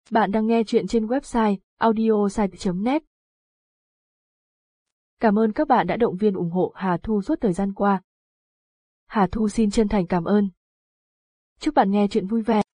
Bạn đang nghe chuyện trên website audiosite.net. Cảm ơn các bạn đã động viên ủng hộ Hà Thu suốt thời gian qua. Hà Thu xin chân thành cảm ơn. Chúc bạn nghe chuyện vui vẻ.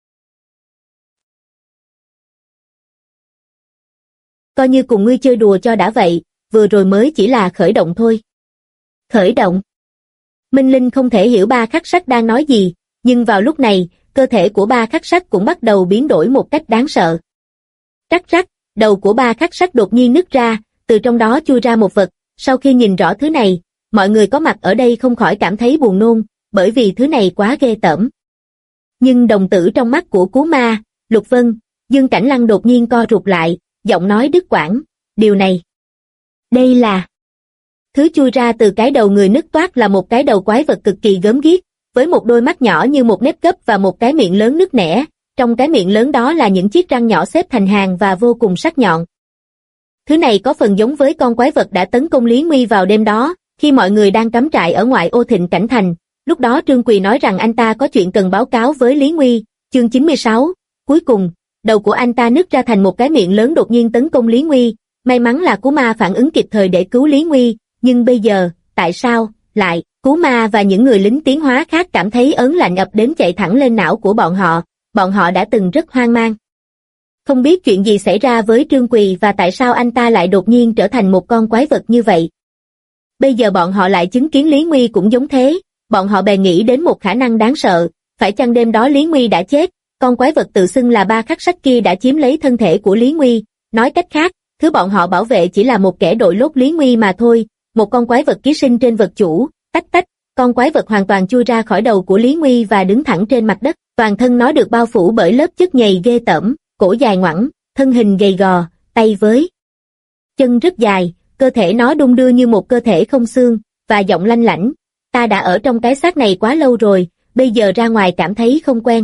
Coi như cùng ngươi chơi đùa cho đã vậy, vừa rồi mới chỉ là khởi động thôi. Khởi động. Minh Linh không thể hiểu Ba Khắc Sắc đang nói gì, nhưng vào lúc này, cơ thể của Ba Khắc Sắc cũng bắt đầu biến đổi một cách đáng sợ. Rắc rắc, đầu của Ba Khắc Sắc đột nhiên nứt ra, từ trong đó chui ra một vật, sau khi nhìn rõ thứ này, mọi người có mặt ở đây không khỏi cảm thấy buồn nôn, bởi vì thứ này quá ghê tởm. Nhưng đồng tử trong mắt của Cú Ma, Lục Vân, Dương Cảnh Lăng đột nhiên co rụt lại, giọng nói đứt quãng, điều này. Đây là... Thứ chui ra từ cái đầu người nứt toát là một cái đầu quái vật cực kỳ gớm ghiếc, với một đôi mắt nhỏ như một nếp gấp và một cái miệng lớn nứt nẻ, trong cái miệng lớn đó là những chiếc răng nhỏ xếp thành hàng và vô cùng sắc nhọn. Thứ này có phần giống với con quái vật đã tấn công Lý Nguy vào đêm đó, khi mọi người đang cắm trại ở ngoại ô Thịnh Cảnh Thành. Lúc đó Trương Quỳ nói rằng anh ta có chuyện cần báo cáo với Lý Nguy. Chương 96, cuối cùng, đầu của anh ta nứt ra thành một cái miệng lớn đột nhiên tấn công Lý Nguy. May mắn là Cú Ma phản ứng kịp thời để cứu Lý Nguy, nhưng bây giờ, tại sao, lại, Cú Ma và những người lính tiến hóa khác cảm thấy ớn lạnh ập đến chạy thẳng lên não của bọn họ đã từng rất hoang mang. Không biết chuyện gì xảy ra với Trương Quỳ và tại sao anh ta lại đột nhiên trở thành một con quái vật như vậy. Bây giờ bọn họ lại chứng kiến Lý Nguy cũng giống thế, bọn họ bèn nghĩ đến một khả năng đáng sợ, phải chăng đêm đó Lý Nguy đã chết, con quái vật tự xưng là Ba Khắc Sắc kia đã chiếm lấy thân thể của Lý Nguy, nói cách khác, thứ bọn họ bảo vệ chỉ là một kẻ đội lốt Lý Nguy mà thôi, một con quái vật ký sinh trên vật chủ, tách tách, con quái vật hoàn toàn chui ra khỏi đầu của Lý Nguy và đứng thẳng trên mặt đất, toàn thân nó được bao phủ bởi lớp chất nhầy ghê tởm, cổ dài ngoẵng, thân hình gầy gò, tay với chân rất dài, cơ thể nó đung đưa như một cơ thể không xương, và giọng lanh lảnh, ta đã ở trong cái xác này quá lâu rồi, bây giờ ra ngoài cảm thấy không quen.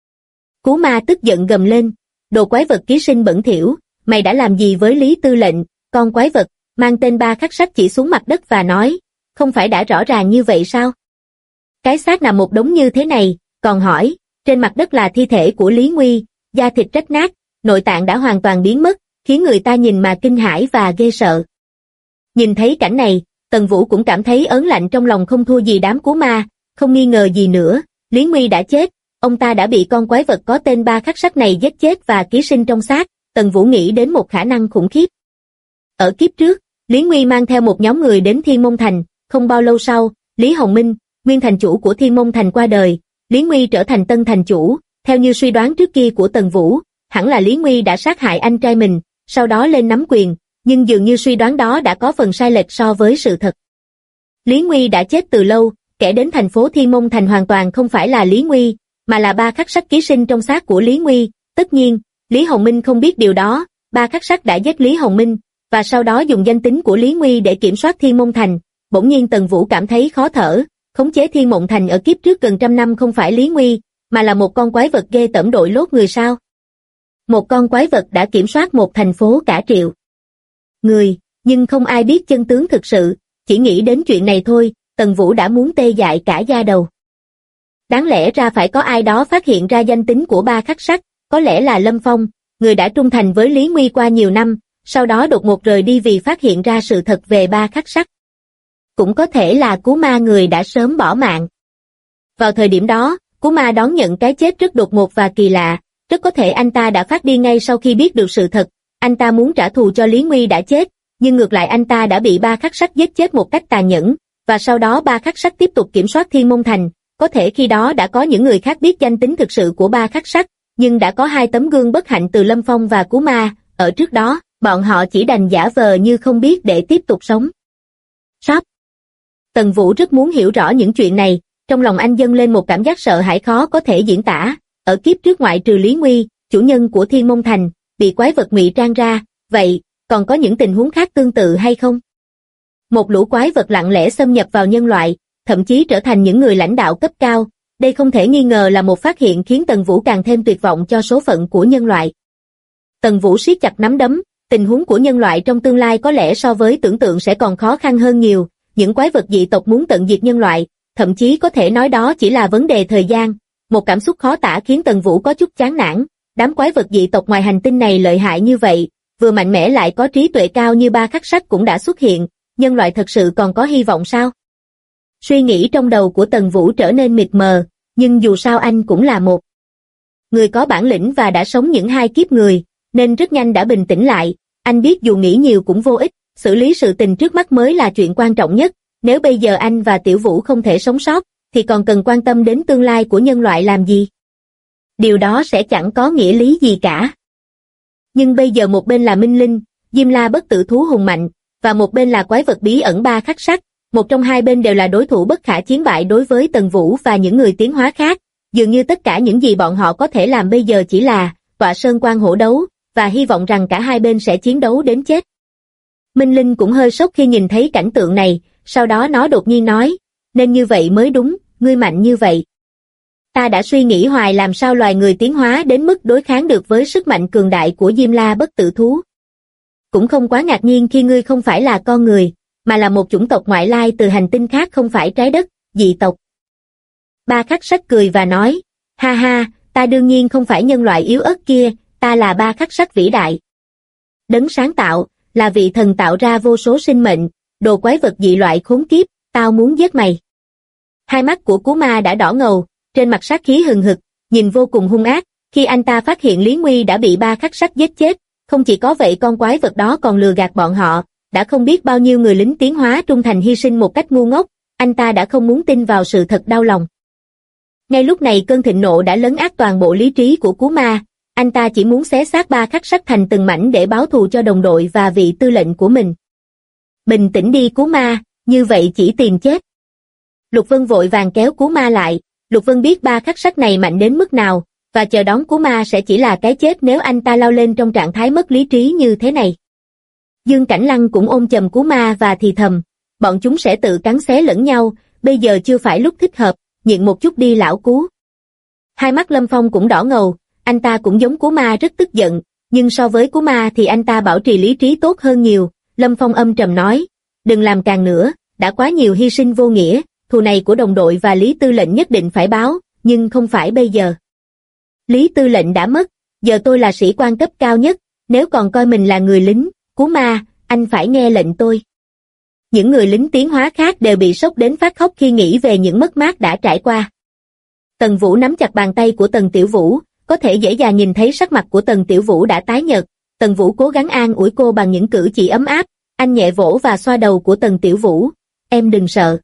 Cú Ma tức giận gầm lên, đồ quái vật ký sinh bẩn thỉu, mày đã làm gì với Lý Tư lệnh, con quái vật, mang tên Ba Khắc Sắc chỉ xuống mặt đất và nói, không phải đã rõ ràng như vậy sao? Cái xác nằm một đống như thế này, còn hỏi, trên mặt đất là thi thể của Lý Nguy, da thịt rách nát, nội tạng đã hoàn toàn biến mất, khiến người ta nhìn mà kinh hãi và ghê sợ. Nhìn thấy cảnh này, Tần Vũ cũng cảm thấy ớn lạnh trong lòng không thua gì đám Cú Ma, không nghi ngờ gì nữa, Lý Nguy đã chết, ông ta đã bị con quái vật có tên Ba Khắc Sắc này giết chết và ký sinh trong xác, Tần Vũ nghĩ đến một khả năng khủng khiếp. Ở kiếp trước, Lý Nguy mang theo một nhóm người đến Thiên Môn Thành, không bao lâu sau, Lý Hồng Minh, nguyên thành chủ của Thiên Môn Thành qua đời, Lý Nguy trở thành tân thành chủ, theo như suy đoán trước kia của Tần Vũ, hẳn là Lý Nguy đã sát hại anh trai mình, sau đó lên nắm quyền, nhưng dường như suy đoán đó đã có phần sai lệch so với sự thật. Lý Nguy đã chết từ lâu, kẻ đến thành phố Thiên Môn Thành hoàn toàn không phải là Lý Nguy, mà là Ba Khắc Sắc ký sinh trong xác của Lý Nguy, tất nhiên, Lý Hồng Minh không biết điều đó, Ba Khắc Sắc đã giết Lý Hồng Minh, và sau đó dùng danh tính của Lý Nguy để kiểm soát Thiên Môn Thành. Bỗng nhiên Tần Vũ cảm thấy khó thở, khống chế Thiên Môn Thành ở kiếp trước gần trăm năm không phải Lý Nguy, mà là một con quái vật ghê tởm đội lốt người sao. Một con quái vật đã kiểm soát một thành phố cả triệu người, nhưng không ai biết chân tướng thực sự, chỉ nghĩ đến chuyện này thôi, Tần Vũ đã muốn tê dại cả da đầu. Đáng lẽ ra phải có ai đó phát hiện ra danh tính của Ba Khắc Sắc, có lẽ là Lâm Phong, người đã trung thành với Lý Nguy qua nhiều năm, sau đó đột ngột rời đi vì phát hiện ra sự thật về Ba Khắc Sắc. Cũng có thể là Cú Ma người đã sớm bỏ mạng. Vào thời điểm đó, Cú Ma đón nhận cái chết rất đột ngột và kỳ lạ, rất có thể anh ta đã phát đi ngay sau khi biết được sự thật, anh ta muốn trả thù cho Lý Nguy đã chết, nhưng ngược lại anh ta đã bị Ba Khắc Sắc giết chết một cách tàn nhẫn, và sau đó Ba Khắc Sắc tiếp tục kiểm soát Thiên Môn Thành, có thể khi đó đã có những người khác biết danh tính thực sự của Ba Khắc Sắc, nhưng đã có hai tấm gương bất hạnh từ Lâm Phong và Cú Ma, ở trước đó, bọn họ chỉ đành giả vờ như không biết để tiếp tục sống. Sắp. Tần Vũ rất muốn hiểu rõ những chuyện này, trong lòng anh dâng lên một cảm giác sợ hãi khó có thể diễn tả, ở kiếp trước ngoại trừ Lý Nguy, chủ nhân của Thiên Môn Thành, bị quái vật ngụy trang ra, vậy, còn có những tình huống khác tương tự hay không? Một lũ quái vật lặng lẽ xâm nhập vào nhân loại, thậm chí trở thành những người lãnh đạo cấp cao, đây không thể nghi ngờ là một phát hiện khiến Tần Vũ càng thêm tuyệt vọng cho số phận của nhân loại. Tần Vũ siết chặt nắm đấm, tình huống của nhân loại trong tương lai có lẽ so với tưởng tượng sẽ còn khó khăn hơn nhiều, những quái vật dị tộc muốn tận diệt nhân loại, thậm chí có thể nói đó chỉ là vấn đề thời gian, một cảm xúc khó tả khiến Tần Vũ có chút chán nản, đám quái vật dị tộc ngoài hành tinh này lợi hại như vậy, vừa mạnh mẽ lại có trí tuệ cao như ba khắc sách cũng đã xuất hiện, nhân loại thật sự còn có hy vọng sao? Suy nghĩ trong đầu của Tần Vũ trở nên mịt mờ, nhưng dù sao anh cũng là một người có bản lĩnh và đã sống những 2 kiếp người, nên rất nhanh đã bình tĩnh lại. Anh biết dù nghĩ nhiều cũng vô ích, xử lý sự tình trước mắt mới là chuyện quan trọng nhất. Nếu bây giờ anh và Tiểu Vũ không thể sống sót, thì còn cần quan tâm đến tương lai của nhân loại làm gì? Điều đó sẽ chẳng có nghĩa lý gì cả. Nhưng bây giờ một bên là Minh Linh, Diêm La bất tử thú hùng mạnh, và một bên là quái vật bí ẩn ba khắc sắc. Một trong hai bên đều là đối thủ bất khả chiến bại đối với Tần Vũ và những người tiến hóa khác. Dường như tất cả những gì bọn họ có thể làm bây giờ chỉ là tọa sơn quan hổ đấu, và hy vọng rằng cả hai bên sẽ chiến đấu đến chết. Minh Linh cũng hơi sốc khi nhìn thấy cảnh tượng này, sau đó nó đột nhiên nói, nên như vậy mới đúng, ngươi mạnh như vậy. Ta đã suy nghĩ hoài làm sao loài người tiến hóa đến mức đối kháng được với sức mạnh cường đại của Diêm La bất tử thú. Cũng không quá ngạc nhiên khi ngươi không phải là con người, mà là một chủng tộc ngoại lai từ hành tinh khác không phải trái đất, dị tộc. Ba khắc sắc cười và nói, ha ha, ta đương nhiên không phải nhân loại yếu ớt kia, ta là ba khắc sắc vĩ đại. Đấng sáng tạo, là vị thần tạo ra vô số sinh mệnh, đồ quái vật dị loại khốn kiếp, tao muốn giết mày. Hai mắt của Cú Ma đã đỏ ngầu, trên mặt sát khí hừng hực, nhìn vô cùng hung ác. Khi anh ta phát hiện Lý Nguy đã bị ba khắc sắc giết chết, không chỉ có vậy con quái vật đó còn lừa gạt bọn họ, đã không biết bao nhiêu người lính tiến hóa trung thành hy sinh một cách ngu ngốc, anh ta đã không muốn tin vào sự thật đau lòng. Ngay lúc này cơn thịnh nộ đã lấn át toàn bộ lý trí của Cú Ma, anh ta chỉ muốn xé xác ba khắc sắc thành từng mảnh để báo thù cho đồng đội và vị tư lệnh của mình. Bình tĩnh đi Cú Ma, như vậy chỉ tìm chết. Lục Vân vội vàng kéo Cú Ma lại, Lục Vân biết ba khắc sắc này mạnh đến mức nào, và chờ đón Cú Ma sẽ chỉ là cái chết nếu anh ta lao lên trong trạng thái mất lý trí như thế này. Dương Cảnh Lăng cũng ôm chầm Cú Ma và thì thầm, bọn chúng sẽ tự cắn xé lẫn nhau, bây giờ chưa phải lúc thích hợp, nhịn một chút đi lão Cú. Hai mắt Lâm Phong cũng đỏ ngầu, anh ta cũng giống Cú Ma rất tức giận, nhưng so với Cú Ma thì anh ta bảo trì lý trí tốt hơn nhiều. Lâm Phong âm trầm nói, đừng làm càng nữa, đã quá nhiều hy sinh vô nghĩa, thù này của đồng đội và Lý Tư lệnh nhất định phải báo, nhưng không phải bây giờ. Lý Tư lệnh đã mất, giờ tôi là sĩ quan cấp cao nhất, nếu còn coi mình là người lính, Cú Ma, anh phải nghe lệnh tôi. Những người lính tiến hóa khác đều bị sốc đến phát khóc khi nghĩ về những mất mát đã trải qua. Tần Vũ nắm chặt bàn tay của Tần Tiểu Vũ, có thể dễ dàng nhìn thấy sắc mặt của Tần Tiểu Vũ đã tái nhợt. Tần Vũ cố gắng an ủi cô bằng những cử chỉ ấm áp, anh nhẹ vỗ và xoa đầu của Tần Tiểu Vũ. Em đừng sợ.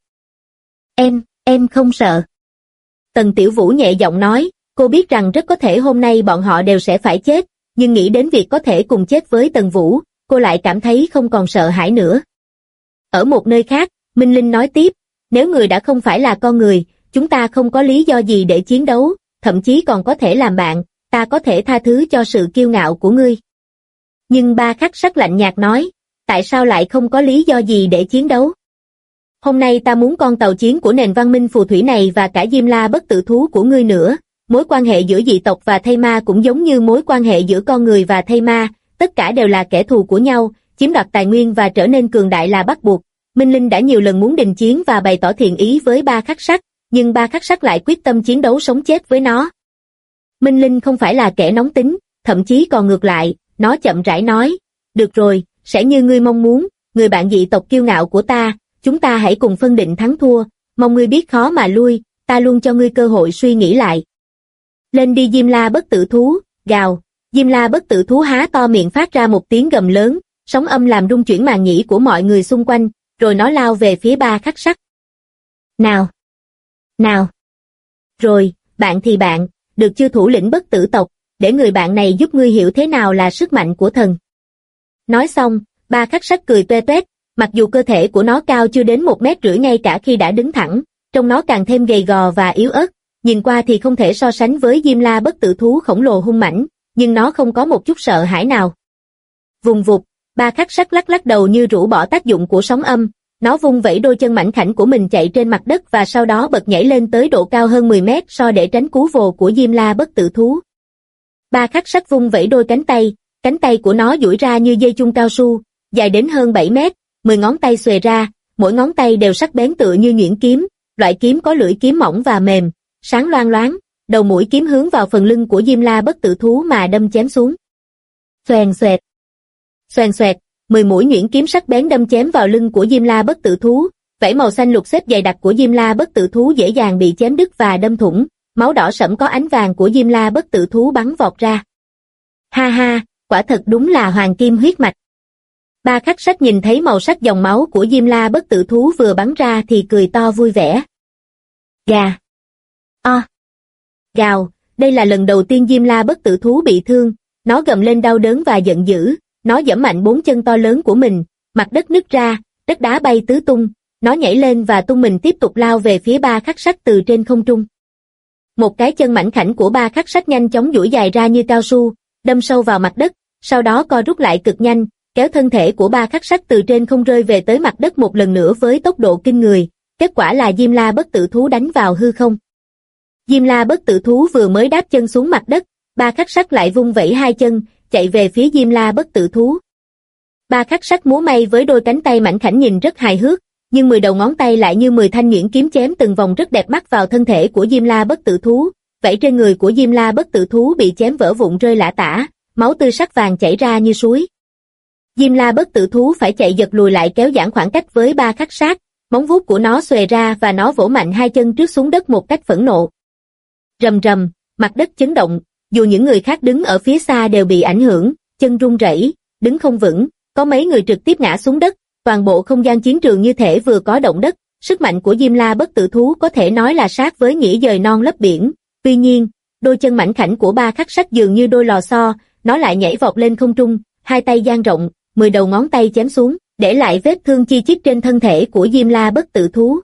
Em không sợ. Tần Tiểu Vũ nhẹ giọng nói, cô biết rằng rất có thể hôm nay bọn họ đều sẽ phải chết, nhưng nghĩ đến việc có thể cùng chết với Tần Vũ, cô lại cảm thấy không còn sợ hãi nữa. Ở một nơi khác, Minh Linh nói tiếp, nếu người đã không phải là con người, chúng ta không có lý do gì để chiến đấu, thậm chí còn có thể làm bạn, ta có thể tha thứ cho sự kiêu ngạo của ngươi. Nhưng ba khắc sắc lạnh nhạt nói, tại sao lại không có lý do gì để chiến đấu? Hôm nay ta muốn con tàu chiến của nền văn minh phù thủy này và cả Diêm La bất tử thú của ngươi nữa. Mối quan hệ giữa dị tộc và thây ma cũng giống như mối quan hệ giữa con người và thây ma, tất cả đều là kẻ thù của nhau, chiếm đoạt tài nguyên và trở nên cường đại là bắt buộc. Minh Linh đã nhiều lần muốn đình chiến và bày tỏ thiện ý với ba khắc sắc, nhưng ba khắc sắc lại quyết tâm chiến đấu sống chết với nó. Minh Linh không phải là kẻ nóng tính, thậm chí còn ngược lại, nó chậm rãi nói, được rồi, sẽ như ngươi mong muốn, người bạn dị tộc kiêu ngạo của ta, chúng ta hãy cùng phân định thắng thua, mong ngươi biết khó mà lui, ta luôn cho ngươi cơ hội suy nghĩ lại. Lên đi Diêm La bất tử thú, gào, Diêm La bất tử thú há to miệng phát ra một tiếng gầm lớn, sóng âm làm rung chuyển màng nhĩ của mọi người xung quanh, rồi nó lao về phía ba khắc sắc. Nào. Rồi, bạn thì bạn, được chưa thủ lĩnh bất tử tộc, để người bạn này giúp ngươi hiểu thế nào là sức mạnh của thần. Nói xong, ba khắc sắc cười toe toét, mặc dù cơ thể của nó cao chưa đến 1,5 m ngay cả khi đã đứng thẳng, trông nó càng thêm gầy gò và yếu ớt, nhìn qua thì không thể so sánh với Diêm La bất tử thú khổng lồ hung mãnh, nhưng nó không có một chút sợ hãi nào. Vùng vụt, ba khắc sắc lắc lắc đầu như rũ bỏ tác dụng của sóng âm, nó vung vẩy đôi chân mảnh khảnh của mình chạy trên mặt đất và sau đó bật nhảy lên tới độ cao hơn 10 mét so để tránh cú vồ của Diêm La bất tử thú. Ba khắc sắc vung vẩy đôi cánh tay của nó duỗi ra như dây chun cao su, dài đến hơn 7 mét, 10 ngón tay xuề ra, mỗi ngón tay đều sắc bén tựa như nhuyễn kiếm, loại kiếm có lưỡi kiếm mỏng và mềm, sáng loang loáng, đầu mũi kiếm hướng vào phần lưng của Diêm La bất tử thú mà đâm chém xuống. Xoèn xoẹt. Xoèn xoẹt, 10 mũi nhuyễn kiếm sắc bén đâm chém vào lưng của Diêm La bất tử thú, vảy màu xanh lục xếp dày đặc của Diêm La bất tử thú dễ dàng bị chém đứt và đâm thủng, máu đỏ sẫm có ánh vàng của Diêm La bất tử thú bắn vọt ra. Ha ha, quả thật đúng là hoàng kim huyết mạch. Ba khắc sách nhìn thấy màu sắc dòng máu của Diêm La bất tử thú vừa bắn ra thì cười to vui vẻ. Gà. O. Gào, đây là lần đầu tiên Diêm La bất tử thú bị thương, nó gầm lên đau đớn và giận dữ, nó giẫm mạnh 4 chân to lớn của mình, mặt đất nứt ra, đất đá bay tứ tung, nó nhảy lên và tung mình tiếp tục lao về phía ba khắc sách từ trên không trung. Một cái chân mảnh khảnh của ba khắc sách nhanh chóng duỗi dài ra như cao su, đâm sâu vào mặt đất, sau đó co rút lại cực nhanh, kéo thân thể của ba khắc sách từ trên không rơi về tới mặt đất một lần nữa với tốc độ kinh người, kết quả là Diêm La bất tử thú đánh vào hư không. Diêm La bất tử thú vừa mới đáp chân xuống mặt đất, ba khắc sách lại vung vẩy hai chân, chạy về phía Diêm La bất tử thú. Ba khắc sách múa may với đôi cánh tay mảnh khảnh nhìn rất hài hước, nhưng 10 đầu ngón tay lại như 10 thanh nhuyễn kiếm chém từng vòng rất đẹp mắt vào thân thể của Diêm La bất tử thú. Vảy trên người của Diêm La bất tử thú bị chém vỡ vụn rơi lả tả, máu tươi sắc vàng chảy ra như suối. Diêm La bất tử thú phải chạy giật lùi lại kéo giãn khoảng cách với ba khắc sát, móng vuốt của nó xòe ra và nó vỗ mạnh hai chân trước xuống đất một cách phẫn nộ. Rầm rầm, mặt đất chấn động, dù những người khác đứng ở phía xa đều bị ảnh hưởng, chân run rẩy, đứng không vững, có mấy người trực tiếp ngã xuống đất, toàn bộ không gian chiến trường như thể vừa có động đất, sức mạnh của Diêm La bất tử thú có thể nói là sát với nghĩa dời non lấp biển. Tuy nhiên, đôi chân mảnh khảnh của ba khắc sách dường như đôi lò xo, nó lại nhảy vọt lên không trung, hai tay dang rộng, 10 đầu ngón tay chém xuống, để lại vết thương chi chít trên thân thể của Diêm La bất tử thú.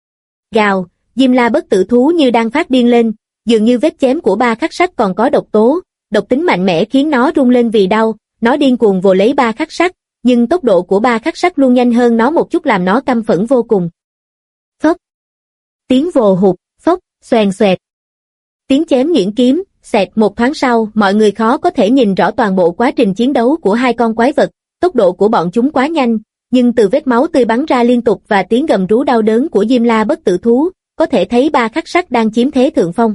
Gào, Diêm La bất tử thú như đang phát điên lên, dường như vết chém của ba khắc sách còn có độc tố, độc tính mạnh mẽ khiến nó rung lên vì đau, nó điên cuồng vồ lấy ba khắc sách, nhưng tốc độ của ba khắc sách luôn nhanh hơn nó một chút làm nó căm phẫn vô cùng. Phốc. Tiếng vồ hụt, phốc, xoèn xoẹt. Tiếng chém nhuyễn kiếm, xẹt. Một thoáng sau, mọi người khó có thể nhìn rõ toàn bộ quá trình chiến đấu của hai con quái vật, tốc độ của bọn chúng quá nhanh, nhưng từ vết máu tươi bắn ra liên tục và tiếng gầm rú đau đớn của Diêm La bất tử thú, có thể thấy ba khắc sách đang chiếm thế thượng phong.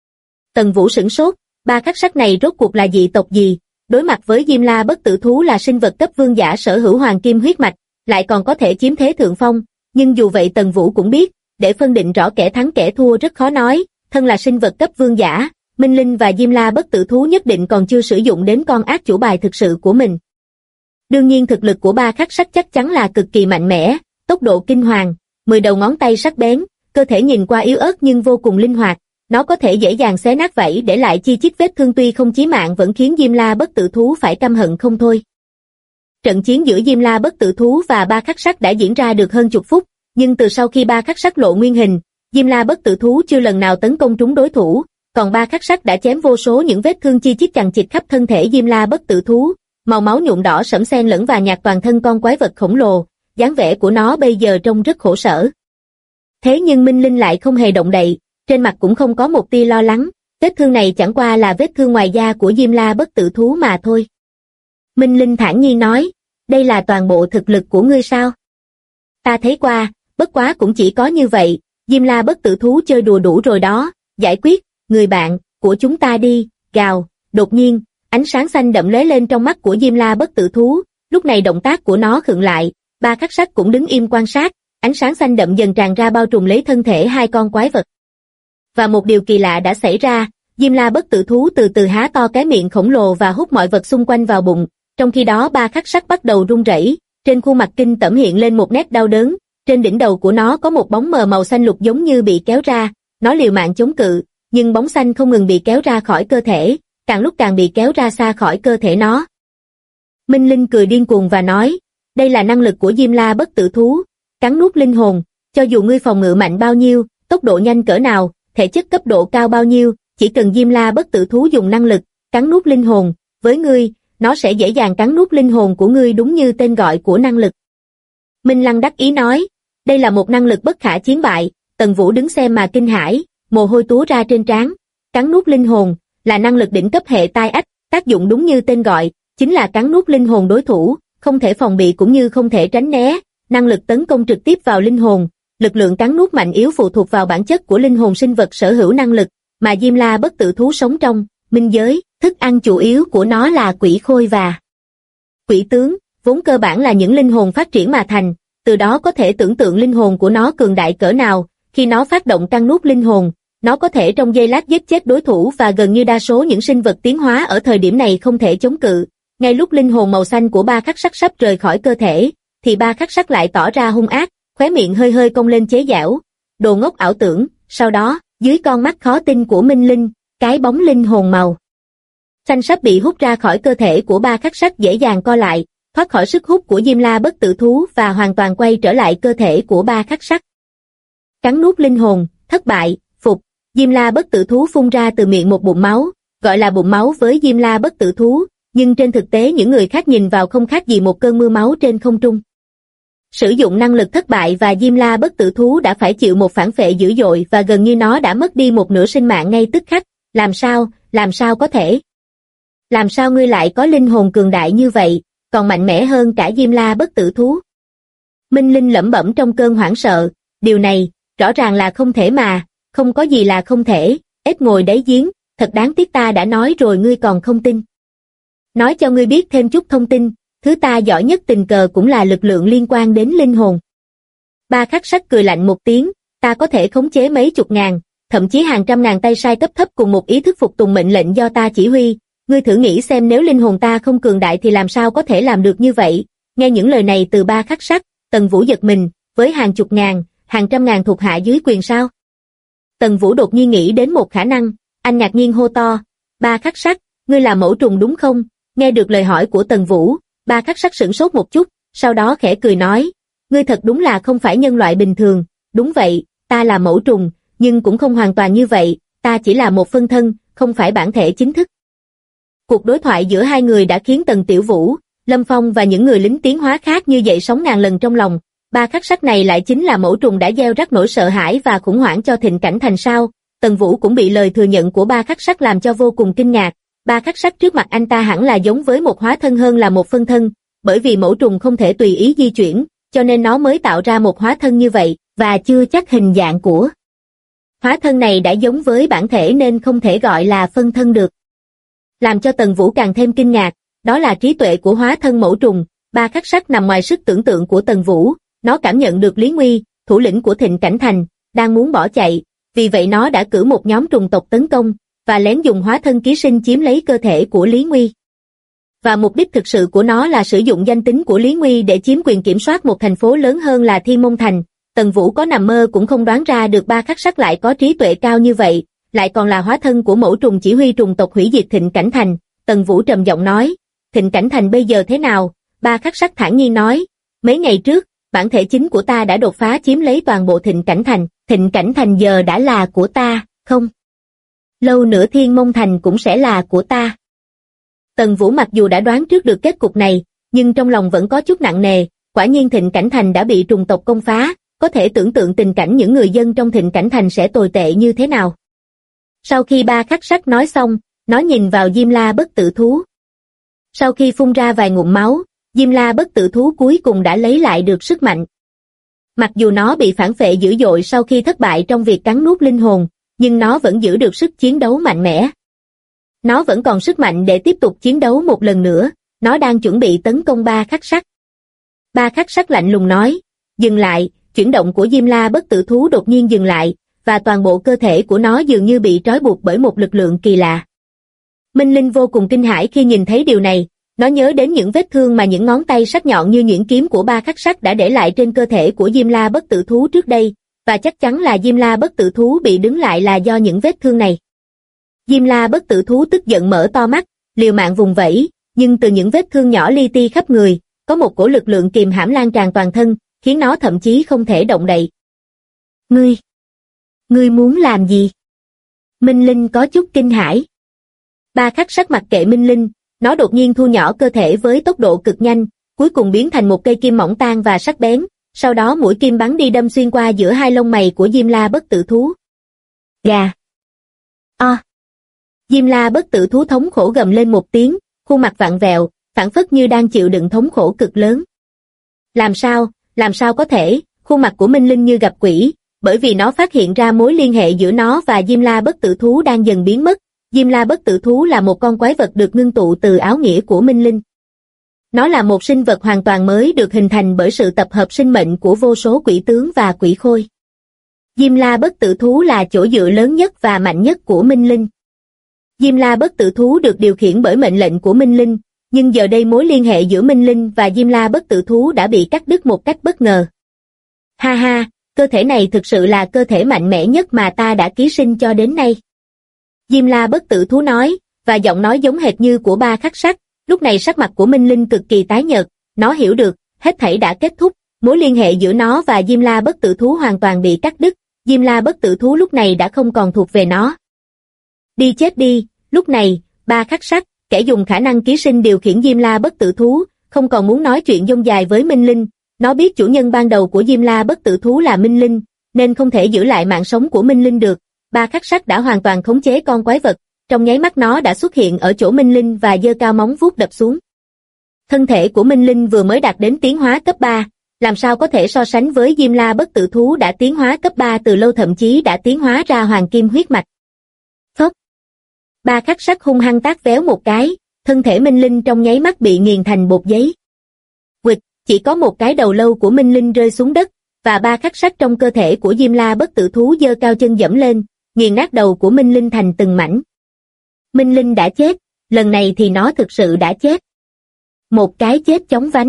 Tần Vũ sửng sốt, ba khắc sách này rốt cuộc là dị tộc gì? Đối mặt với Diêm La bất tử thú là sinh vật cấp vương giả sở hữu hoàng kim huyết mạch, lại còn có thể chiếm thế thượng phong, nhưng dù vậy Tần Vũ cũng biết, để phân định rõ kẻ thắng kẻ thua rất khó nói, thân là sinh vật cấp vương giả, Minh Linh và Diêm La bất tử thú nhất định còn chưa sử dụng đến con ác chủ bài thực sự của mình. Đương nhiên thực lực của ba khắc sách chắc chắn là cực kỳ mạnh mẽ, tốc độ kinh hoàng, 10 đầu ngón tay sắc bén, cơ thể nhìn qua yếu ớt nhưng vô cùng linh hoạt, nó có thể dễ dàng xé nát vảy để lại chi chít vết thương tuy không chí mạng vẫn khiến Diêm La bất tử thú phải căm hận không thôi. Trận chiến giữa Diêm La bất tử thú và ba khắc sách đã diễn ra được hơn chục phút, nhưng từ sau khi ba khắc sách lộ nguyên hình, Diêm La bất tử thú chưa lần nào tấn công trúng đối thủ, còn ba khắc sách đã chém vô số những vết thương chi chít chằng chịt khắp thân thể Diêm La bất tử thú, màu máu nhuộm đỏ sẫm xen lẫn và nhạt toàn thân con quái vật khổng lồ, dáng vẻ của nó bây giờ trông rất khổ sở. Thế nhưng Minh Linh lại không hề động đậy, trên mặt cũng không có một tia lo lắng, vết thương này chẳng qua là vết thương ngoài da của Diêm La bất tử thú mà thôi. Minh Linh thản nhiên nói, đây là toàn bộ thực lực của ngươi sao? Ta thấy qua, bất quá cũng chỉ có như vậy, Diêm La bất tử thú chơi đùa đủ rồi đó, giải quyết, người bạn, của chúng ta đi, gào, đột nhiên, ánh sáng xanh đậm lóe lên trong mắt của Diêm La bất tử thú, lúc này động tác của nó khựng lại, ba khắc sách cũng đứng im quan sát, ánh sáng xanh đậm dần tràn ra bao trùm lấy thân thể hai con quái vật. Và một điều kỳ lạ đã xảy ra, Diêm La bất tử thú từ từ há to cái miệng khổng lồ và hút mọi vật xung quanh vào bụng, trong khi đó ba khắc sách bắt đầu run rẩy, trên khuôn mặt kinh tởm hiện lên một nét đau đớn, trên đỉnh đầu của nó có một bóng mờ màu xanh lục giống như bị kéo ra, nó liều mạng chống cự, nhưng bóng xanh không ngừng bị kéo ra khỏi cơ thể, càng lúc càng bị kéo ra xa khỏi cơ thể nó. Minh Linh cười điên cuồng và nói, đây là năng lực của Diêm La bất tử thú, cắn nuốt linh hồn, cho dù ngươi phòng ngự mạnh bao nhiêu, tốc độ nhanh cỡ nào, thể chất cấp độ cao bao nhiêu, chỉ cần Diêm La bất tử thú dùng năng lực, cắn nuốt linh hồn, với ngươi, nó sẽ dễ dàng cắn nuốt linh hồn của ngươi đúng như tên gọi của năng lực. Minh Lăng đắc ý nói, đây là một năng lực bất khả chiến bại, Tần Vũ đứng xem mà kinh hãi, mồ hôi túa ra trên trán, cắn nuốt linh hồn, là năng lực đỉnh cấp hệ tai ách, tác dụng đúng như tên gọi, chính là cắn nuốt linh hồn đối thủ, không thể phòng bị cũng như không thể tránh né, năng lực tấn công trực tiếp vào linh hồn, lực lượng cắn nuốt mạnh yếu phụ thuộc vào bản chất của linh hồn sinh vật sở hữu năng lực, mà Diêm La bất tử thú sống trong minh giới, thức ăn chủ yếu của nó là quỷ khôi và quỷ tướng, vốn cơ bản là những linh hồn phát triển mà thành, từ đó có thể tưởng tượng linh hồn của nó cường đại cỡ nào, khi nó phát động căn nút linh hồn, nó có thể trong giây lát giết chết đối thủ và gần như đa số những sinh vật tiến hóa ở thời điểm này không thể chống cự. Ngay lúc linh hồn màu xanh của ba khắc sắc sắp rời khỏi cơ thể, thì ba khắc sắc lại tỏ ra hung ác, khóe miệng hơi hơi cong lên chế giễu, đồ ngốc ảo tưởng, sau đó, dưới con mắt khó tin của Minh Linh, cái bóng linh hồn màu xanh sắp bị hút ra khỏi cơ thể của ba khắc sắc dễ dàng co lại, thoát khỏi sức hút của Diêm La bất tử thú và hoàn toàn quay trở lại cơ thể của ba khắc sắc. Cắn nuốt linh hồn, thất bại, phục, Diêm La bất tử thú phun ra từ miệng một bụng máu, gọi là bụng máu với Diêm La bất tử thú, nhưng trên thực tế những người khác nhìn vào không khác gì một cơn mưa máu trên không trung. Sử dụng năng lực thất bại và Diêm La bất tử thú đã phải chịu một phản phệ dữ dội và gần như nó đã mất đi một nửa sinh mạng ngay tức khắc, làm sao có thể? Làm sao ngươi lại có linh hồn cường đại như vậy, còn mạnh mẽ hơn cả Diêm La bất tử thú? Minh Linh lẩm bẩm trong cơn hoảng sợ, điều này, rõ ràng là không thể mà, không có gì là không thể, ếch ngồi đáy giếng, thật đáng tiếc ta đã nói rồi ngươi còn không tin. Nói cho ngươi biết thêm chút thông tin, thứ ta giỏi nhất tình cờ cũng là lực lượng liên quan đến linh hồn. Ba khắc sắc cười lạnh một tiếng, ta có thể khống chế mấy chục ngàn, thậm chí hàng trăm ngàn tay sai cấp thấp cùng một ý thức phục tùng mệnh lệnh do ta chỉ huy. Ngươi thử nghĩ xem nếu linh hồn ta không cường đại thì làm sao có thể làm được như vậy. Nghe những lời này từ ba khắc sắc, Tần Vũ giật mình, với hàng chục ngàn, hàng trăm ngàn thuộc hạ dưới quyền sao? Tần Vũ đột nhiên nghĩ đến một khả năng, anh ngạc nhiên hô to, ba khắc sắc, ngươi là mẫu trùng đúng không? Nghe được lời hỏi của Tần Vũ, ba khắc sắc sửng sốt một chút, sau đó khẽ cười nói, ngươi thật đúng là không phải nhân loại bình thường, đúng vậy, ta là mẫu trùng, nhưng cũng không hoàn toàn như vậy, ta chỉ là một phân thân, không phải bản thể chính thức. Cuộc đối thoại giữa hai người đã khiến Tần Tiểu Vũ, Lâm Phong và những người lính tiến hóa khác như dậy sóng ngàn lần trong lòng, ba khắc sắc này lại chính là mẫu trùng đã gieo rắc nỗi sợ hãi và khủng hoảng cho Thịnh Cảnh Thành sao? Tần Vũ cũng bị lời thừa nhận của ba khắc sắc làm cho vô cùng kinh ngạc, ba khắc sắc trước mặt anh ta hẳn là giống với một hóa thân hơn là một phân thân, bởi vì mẫu trùng không thể tùy ý di chuyển, cho nên nó mới tạo ra một hóa thân như vậy, và chưa chắc hình dạng của hóa thân này đã giống với bản thể nên không thể gọi là phân thân được. Làm cho Tần Vũ càng thêm kinh ngạc, đó là trí tuệ của hóa thân mẫu trùng, ba khắc sắc nằm ngoài sức tưởng tượng của Tần Vũ, nó cảm nhận được Lý Nguy, thủ lĩnh của Thịnh Cảnh Thành, đang muốn bỏ chạy, vì vậy nó đã cử một nhóm trùng tộc tấn công, và lén dùng hóa thân ký sinh chiếm lấy cơ thể của Lý Nguy. Và mục đích thực sự của nó là sử dụng danh tính của Lý Nguy để chiếm quyền kiểm soát một thành phố lớn hơn là Thiên Môn Thành. Tần Vũ có nằm mơ cũng không đoán ra được ba khắc sắc lại có trí tuệ cao như vậy, lại còn là hóa thân của mẫu trùng chỉ huy trùng tộc hủy diệt Thịnh Cảnh Thành. Tần Vũ trầm giọng nói, Thịnh Cảnh Thành bây giờ thế nào? Ba khắc sắc thản nhiên nói, mấy ngày trước, bản thể chính của ta đã đột phá chiếm lấy toàn bộ Thịnh Cảnh Thành giờ đã là của ta, không? Lâu nữa Thiên Môn Thành cũng sẽ là của ta. Tần Vũ mặc dù đã đoán trước được kết cục này, nhưng trong lòng vẫn có chút nặng nề, quả nhiên Thịnh Cảnh Thành đã bị trùng tộc công phá, có thể tưởng tượng tình cảnh những người dân trong Thịnh Cảnh Thành sẽ tồi tệ như thế nào. Sau khi ba khắc sắc nói xong, nó nhìn vào Diêm La bất tử thú. Sau khi phun ra vài ngụm máu, Diêm La bất tử thú cuối cùng đã lấy lại được sức mạnh. Mặc dù nó bị phản phệ dữ dội sau khi thất bại trong việc cắn nuốt linh hồn, nhưng nó vẫn giữ được sức chiến đấu mạnh mẽ. Nó vẫn còn sức mạnh để tiếp tục chiến đấu một lần nữa, nó đang chuẩn bị tấn công ba khắc sắc. Ba khắc sắc lạnh lùng nói, dừng lại, chuyển động của Diêm La bất tử thú đột nhiên dừng lại, và toàn bộ cơ thể của nó dường như bị trói buộc bởi một lực lượng kỳ lạ. Minh Linh vô cùng kinh hãi khi nhìn thấy điều này, nó nhớ đến những vết thương mà những ngón tay sắc nhọn như nhuyễn kiếm của ba khắc sắc đã để lại trên cơ thể của Diêm La bất tử thú trước đây, và chắc chắn là Diêm La bất tử thú bị đứng lại là do những vết thương này. Diêm La bất tử thú tức giận mở to mắt, liều mạng vùng vẫy, nhưng từ những vết thương nhỏ li ti khắp người, có một cổ lực lượng kìm hãm lan tràn toàn thân, khiến nó thậm chí không thể động đậy. Ngươi muốn làm gì? Minh Linh có chút kinh hãi. Ba khắc sắc mặc kệ Minh Linh, nó đột nhiên thu nhỏ cơ thể với tốc độ cực nhanh, cuối cùng biến thành một cây kim mỏng tang và sắc bén, sau đó mũi kim bắn đi đâm xuyên qua giữa hai lông mày của Diêm La bất tử thú. Gà! Diêm La bất tử thú thống khổ gầm lên một tiếng, khuôn mặt vặn vẹo, phảng phất như đang chịu đựng thống khổ cực lớn. Làm sao có thể, khuôn mặt của Minh Linh như gặp quỷ, bởi vì nó phát hiện ra mối liên hệ giữa nó và Diêm La bất tử thú đang dần biến mất. Diêm La bất tử thú là một con quái vật được ngưng tụ từ áo nghĩa của Minh Linh. Nó là một sinh vật hoàn toàn mới được hình thành bởi sự tập hợp sinh mệnh của vô số quỷ tướng và quỷ khôi. Diêm La bất tử thú là chỗ dựa lớn nhất và mạnh nhất của Minh Linh. Diêm La bất tử thú được điều khiển bởi mệnh lệnh của Minh Linh, nhưng giờ đây mối liên hệ giữa Minh Linh và Diêm La bất tử thú đã bị cắt đứt một cách bất ngờ. Ha ha, cơ thể này thực sự là cơ thể mạnh mẽ nhất mà ta đã ký sinh cho đến nay. Diêm La bất tử thú nói, và giọng nói giống hệt như của Ba Khắc Sắc. Lúc này sắc mặt của Minh Linh cực kỳ tái nhợt, nó hiểu được, hết thảy đã kết thúc, mối liên hệ giữa nó và Diêm La bất tử thú hoàn toàn bị cắt đứt, Diêm La bất tử thú lúc này đã không còn thuộc về nó. Đi chết đi, lúc này, Ba Khắc Sắc, kẻ dùng khả năng ký sinh điều khiển Diêm La bất tử thú, không còn muốn nói chuyện dông dài với Minh Linh, nó biết chủ nhân ban đầu của Diêm La bất tử thú là Minh Linh, nên không thể giữ lại mạng sống của Minh Linh được. Ba Khắc Sắc đã hoàn toàn khống chế con quái vật, trong nháy mắt nó đã xuất hiện ở chỗ Minh Linh và giơ cao móng vuốt đập xuống. Thân thể của Minh Linh vừa mới đạt đến tiến hóa cấp 3, làm sao có thể so sánh với Diêm La bất tử thú đã tiến hóa cấp 3 từ lâu, thậm chí đã tiến hóa ra hoàng kim huyết mạch. Phốc. Ba Khắc Sắc hung hăng tát véo một cái, thân thể Minh Linh trong nháy mắt bị nghiền thành bột giấy. Quịch, chỉ có một cái đầu lâu của Minh Linh rơi xuống đất, và Ba Khắc Sắc trong cơ thể của Diêm La bất tử thú giơ cao chân dẫm lên, nghiền nát đầu của Minh Linh thành từng mảnh. Minh Linh đã chết, lần này thì nó thực sự đã chết. Một cái chết chóng vánh.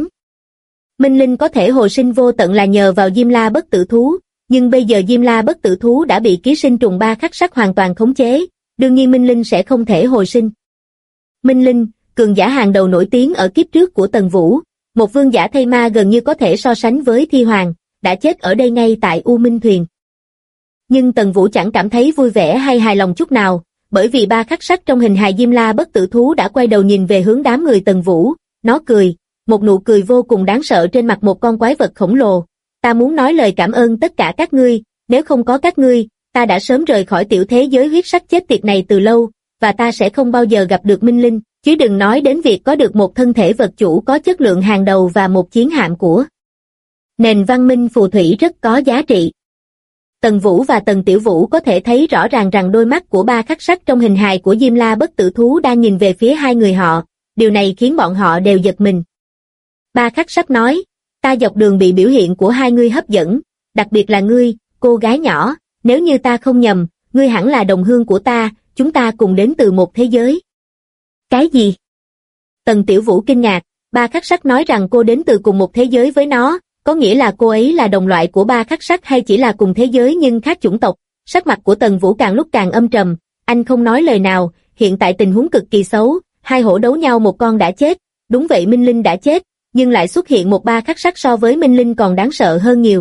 Minh Linh có thể hồi sinh vô tận là nhờ vào Diêm La bất tử thú, nhưng bây giờ Diêm La bất tử thú đã bị ký sinh trùng Ba Khắc Sắc hoàn toàn khống chế, đương nhiên Minh Linh sẽ không thể hồi sinh. Minh Linh, cường giả hàng đầu nổi tiếng ở kiếp trước của Tần Vũ, một vương giả thây ma gần như có thể so sánh với Thi Hoàng, đã chết ở đây ngay tại U Minh Thuyền. Nhưng Tần Vũ chẳng cảm thấy vui vẻ hay hài lòng chút nào, bởi vì Ba Khắc Sắc trong hình hài Diêm La bất tử thú đã quay đầu nhìn về hướng đám người Tần Vũ, nó cười, một nụ cười vô cùng đáng sợ trên mặt một con quái vật khổng lồ. Ta muốn nói lời cảm ơn tất cả các ngươi, nếu không có các ngươi, ta đã sớm rời khỏi tiểu thế giới huyết sắc chết tiệt này từ lâu, và ta sẽ không bao giờ gặp được Minh Linh, chứ đừng nói đến việc có được một thân thể vật chủ có chất lượng hàng đầu và một chiến hạm của nền văn minh phù thủy rất có giá trị. Tần Vũ và Tần Tiểu Vũ có thể thấy rõ ràng rằng đôi mắt của Ba Khắc Sắc trong hình hài của Diêm La bất tử thú đang nhìn về phía hai người họ, điều này khiến bọn họ đều giật mình. Ba Khắc Sắc nói, ta dọc đường bị biểu hiện của hai ngươi hấp dẫn, đặc biệt là ngươi, cô gái nhỏ, nếu như ta không nhầm, ngươi hẳn là đồng hương của ta, chúng ta cùng đến từ một thế giới. Cái gì? Tần Tiểu Vũ kinh ngạc, Ba Khắc Sắc nói rằng cô đến từ cùng một thế giới với nó, có nghĩa là cô ấy là đồng loại của Ba Khắc Sắc hay chỉ là cùng thế giới nhưng khác chủng tộc? Sắc mặt của Tần Vũ càng lúc càng âm trầm, anh không nói lời nào, hiện tại tình huống cực kỳ xấu, hai hổ đấu nhau một con đã chết, đúng vậy Minh Linh đã chết, nhưng lại xuất hiện một Ba Khắc Sắc so với Minh Linh còn đáng sợ hơn nhiều.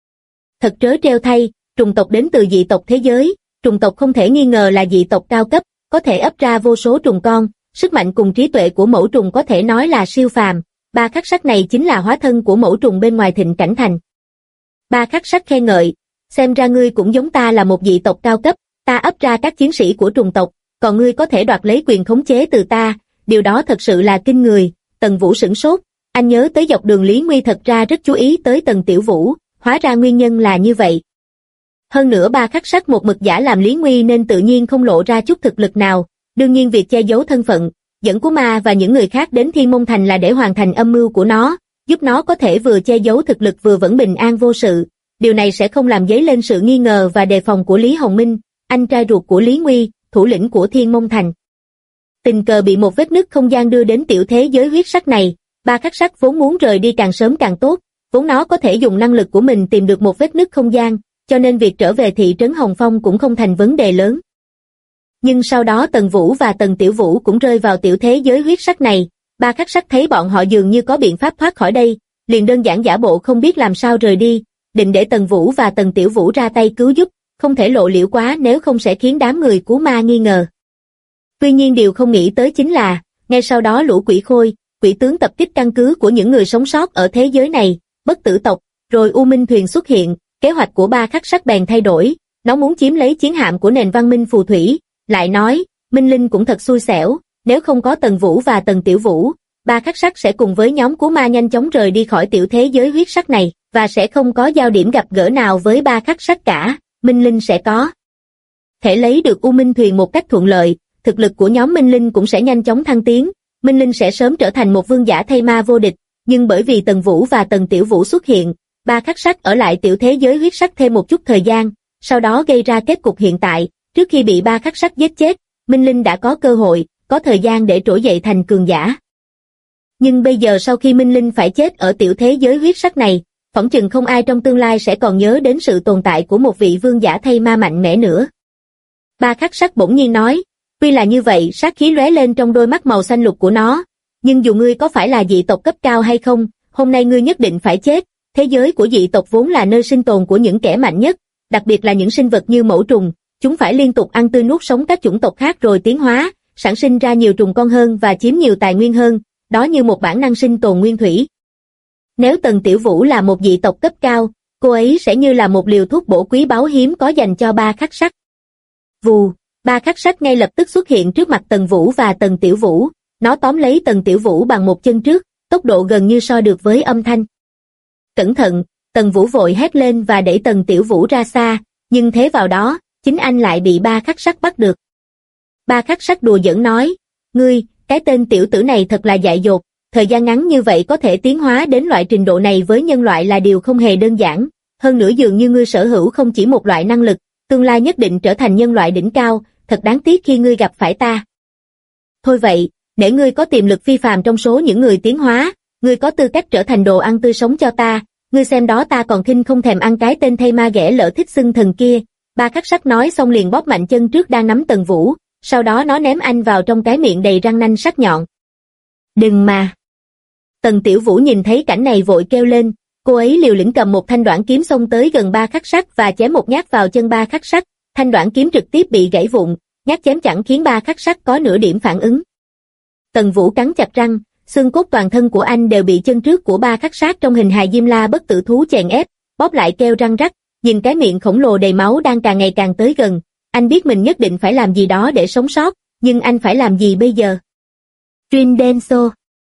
Thật trớ trêu thay, trùng tộc đến từ dị tộc thế giới, trùng tộc không thể nghi ngờ là dị tộc cao cấp, có thể ấp ra vô số trùng con, sức mạnh cùng trí tuệ của mẫu trùng có thể nói là siêu phàm. Ba Khắc Sắc này chính là hóa thân của mẫu trùng bên ngoài Thịnh Cảnh Thành. Ba Khắc Sắc khen ngợi, xem ra ngươi cũng giống ta là một dị tộc cao cấp, ta ấp ra các chiến sĩ của trùng tộc, còn ngươi có thể đoạt lấy quyền khống chế từ ta, điều đó thật sự là kinh người. Tần Vũ sửng sốt, anh nhớ tới dọc đường Lý Nguy thật ra rất chú ý tới Tần Tiểu Vũ, hóa ra nguyên nhân là như vậy. Hơn nữa Ba Khắc Sắc một mực giả làm Lý Nguy nên tự nhiên không lộ ra chút thực lực nào, đương nhiên việc che giấu thân phận, dẫn của ma và những người khác đến Thiên Môn Thành là để hoàn thành âm mưu của nó, giúp nó có thể vừa che giấu thực lực vừa vẫn bình an vô sự. Điều này sẽ không làm dấy lên sự nghi ngờ và đề phòng của Lý Hồng Minh, anh trai ruột của Lý Nguy, thủ lĩnh của Thiên Môn Thành. Tình cờ bị một vết nứt không gian đưa đến tiểu thế giới huyết sắc này, Ba Khắc Sắc vốn muốn rời đi càng sớm càng tốt, vốn nó có thể dùng năng lực của mình tìm được một vết nứt không gian, cho nên việc trở về thị trấn Hồng Phong cũng không thành vấn đề lớn. Nhưng sau đó Tần Vũ và Tần Tiểu Vũ cũng rơi vào tiểu thế giới huyết sắc này, Ba Khắc Sắc thấy bọn họ dường như có biện pháp thoát khỏi đây, liền đơn giản giả bộ không biết làm sao rời đi, định để Tần Vũ và Tần Tiểu Vũ ra tay cứu giúp, không thể lộ liễu quá nếu không sẽ khiến đám người của ma nghi ngờ. Tuy nhiên điều không nghĩ tới chính là, ngay sau đó lũ quỷ khôi, quỷ tướng tập kích căn cứ của những người sống sót ở thế giới này, bất tử tộc, rồi U Minh Thuyền xuất hiện, kế hoạch của Ba Khắc Sắc bèn thay đổi, nó muốn chiếm lấy chiến hạm của nền văn minh phù thủy, lại nói, Minh Linh cũng thật xui xẻo, nếu không có Tần Vũ và Tần Tiểu Vũ, Ba Khắc Sắc sẽ cùng với nhóm của ma nhanh chóng rời đi khỏi tiểu thế giới huyết sắc này. và sẽ không có giao điểm gặp gỡ nào với ba khắc sắc cả. Minh Linh sẽ có thể lấy được U Minh Thuyền một cách thuận lợi, thực lực của nhóm Minh Linh cũng sẽ nhanh chóng thăng tiến, Minh Linh sẽ sớm trở thành một vương giả thay ma vô địch, nhưng bởi vì Tần Vũ và Tần Tiểu Vũ xuất hiện, ba khắc sắc ở lại tiểu thế giới huyết sắc thêm một chút thời gian, sau đó gây ra kết cục hiện tại, trước khi bị ba khắc sắc giết chết, Minh Linh đã có cơ hội, có thời gian để trỗi dậy thành cường giả. Nhưng bây giờ sau khi Minh Linh phải chết ở tiểu thế giới huyết sắc này, phỏng chừng không ai trong tương lai sẽ còn nhớ đến sự tồn tại của một vị vương giả thay ma mạnh mẽ nữa. Ba khắc sắc bỗng nhiên nói, tuy là như vậy, sát khí lóe lên trong đôi mắt màu xanh lục của nó, nhưng dù ngươi có phải là dị tộc cấp cao hay không, hôm nay ngươi nhất định phải chết. Thế giới của dị tộc vốn là nơi sinh tồn của những kẻ mạnh nhất, đặc biệt là những sinh vật như mẫu trùng, chúng phải liên tục ăn tươi nuốt sống các chủng tộc khác rồi tiến hóa, sản sinh ra nhiều trùng con hơn và chiếm nhiều tài nguyên hơn, đó như một bản năng sinh tồn nguyên thủy. Nếu Tần Tiểu Vũ là một dị tộc cấp cao, cô ấy sẽ như là một liều thuốc bổ quý báu hiếm có dành cho ba khắc sắc. Vù, ba khắc sắc ngay lập tức xuất hiện trước mặt Tần Vũ và Tần Tiểu Vũ, nó tóm lấy Tần Tiểu Vũ bằng một chân trước, tốc độ gần như so được với âm thanh. Cẩn thận, Tần Vũ vội hét lên và đẩy Tần Tiểu Vũ ra xa, nhưng thế vào đó, chính anh lại bị ba khắc sắc bắt được. Ba khắc sắc đùa giỡn nói, ngươi, cái tên tiểu tử này thật là dại dột, thời gian ngắn như vậy có thể tiến hóa đến loại trình độ này với nhân loại là điều không hề đơn giản, hơn nữa dường như ngươi sở hữu không chỉ một loại năng lực, tương lai nhất định trở thành nhân loại đỉnh cao, thật đáng tiếc khi ngươi gặp phải ta. Thôi vậy, để ngươi có tiềm lực phi phàm trong số những người tiến hóa, ngươi có tư cách trở thành đồ ăn tươi sống cho ta, ngươi xem đó, ta còn khinh không thèm ăn cái tên thay ma ghẻ lỡ thích xưng thần kia. Ba khắc sắc nói xong liền bóp mạnh chân trước đang nắm Tần Vũ, sau đó nó ném anh vào trong cái miệng đầy răng nanh sắc nhọn. Đừng mà! Tần Tiểu Vũ nhìn thấy cảnh này vội kêu lên, cô ấy liều lĩnh cầm một thanh đoản kiếm xông tới gần ba khắc sắc và chém một nhát vào chân ba khắc sắc, thanh đoản kiếm trực tiếp bị gãy vụn, nhát chém chẳng khiến ba khắc sắc có nửa điểm phản ứng. Tần Vũ cắn chặt răng, xương cốt toàn thân của anh đều bị chân trước của ba khắc sát trong hình hài Diêm La bất tử thú chèn ép, bóp lại kêu răng rắc, nhìn cái miệng khổng lồ đầy máu đang càng ngày càng tới gần, anh biết mình nhất định phải làm gì đó để sống sót, nhưng anh phải làm gì bây giờ? Truyền Denso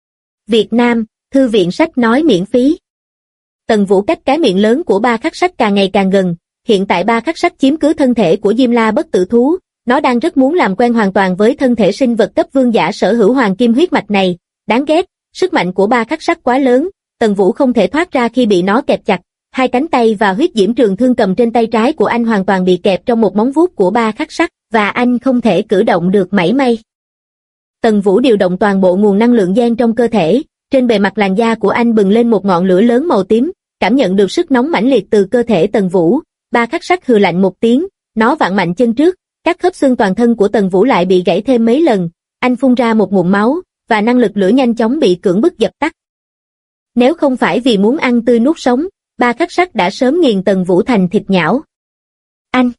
Việt Nam, thư viện sách nói miễn phí. Tần Vũ cách cái miệng lớn của ba khắc sách càng ngày càng gần, hiện tại ba khắc sách chiếm cứ thân thể của Diêm La bất tử thú, nó đang rất muốn làm quen hoàn toàn với thân thể sinh vật cấp vương giả sở hữu hoàng kim huyết mạch này, đáng ghét, sức mạnh của ba khắc sắc quá lớn, Tần Vũ không thể thoát ra khi bị nó kẹp chặt, hai cánh tay và huyết diễm trường thương cầm trên tay trái của anh hoàn toàn bị kẹp trong một móng vuốt của ba khắc sắc, và anh không thể cử động được mảy may. Tần Vũ điều động toàn bộ nguồn năng lượng gen trong cơ thể, trên bề mặt làn da của anh bừng lên một ngọn lửa lớn màu tím, cảm nhận được sức nóng mãnh liệt từ cơ thể Tần Vũ, ba khắc sắc hừ lạnh một tiếng, nó vặn mạnh chân trước, các khớp xương toàn thân của Tần Vũ lại bị gãy thêm mấy lần, anh phun ra một ngụm máu, và năng lực lửa nhanh chóng bị cưỡng bức dập tắt. Nếu không phải vì muốn ăn tươi nuốt sống, ba khắc sắc đã sớm nghiền Tần Vũ thành thịt nhão. Anh!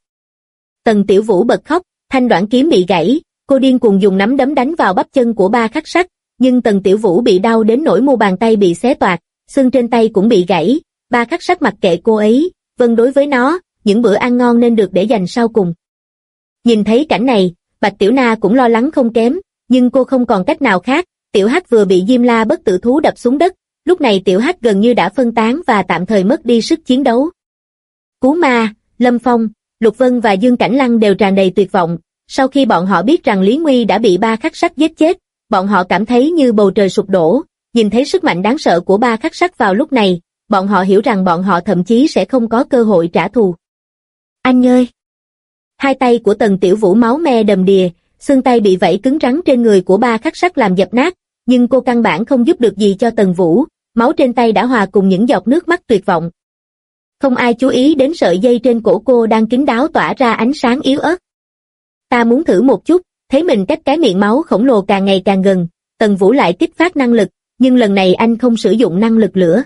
Tần Tiểu Vũ bật khóc, thanh đoản kiếm bị gãy, cô điên cuồng dùng nắm đấm đánh vào bắp chân của ba khắc sắc, nhưng Tần Tiểu Vũ bị đau đến nỗi mu bàn tay bị xé toạc, xương trên tay cũng bị gãy, ba khắc sắc mặc kệ cô ấy, vâng đối với nó, những bữa ăn ngon nên được để dành sau cùng. Nhìn thấy cảnh này, Bạch Tiểu Na cũng lo lắng không kém, nhưng cô không còn cách nào khác, Tiểu Hắc vừa bị Diêm La bất tử thú đập xuống đất, lúc này Tiểu Hắc gần như đã phân tán và tạm thời mất đi sức chiến đấu. Cú Ma, Lâm Phong, Lục Vân và Dương Cảnh Lăng đều tràn đầy tuyệt vọng, sau khi bọn họ biết rằng Lý Nguy đã bị ba khắc sắc giết chết, bọn họ cảm thấy như bầu trời sụp đổ, nhìn thấy sức mạnh đáng sợ của ba khắc sắc vào lúc này, bọn họ hiểu rằng bọn họ thậm chí sẽ không có cơ hội trả thù. Anh ơi! Hai tay của Tần Tiểu Vũ máu me đầm đìa, xương tay bị vảy cứng rắn trên người của ba khắc sắc làm dập nát, nhưng cô căn bản không giúp được gì cho Tần Vũ, máu trên tay đã hòa cùng những giọt nước mắt tuyệt vọng. Không ai chú ý đến sợi dây trên cổ cô đang kín đáo tỏa ra ánh sáng yếu ớt. Ta muốn thử một chút, thấy mình cách cái miệng máu khổng lồ càng ngày càng gần, Tần Vũ lại kích phát năng lực, nhưng lần này anh không sử dụng năng lực lửa.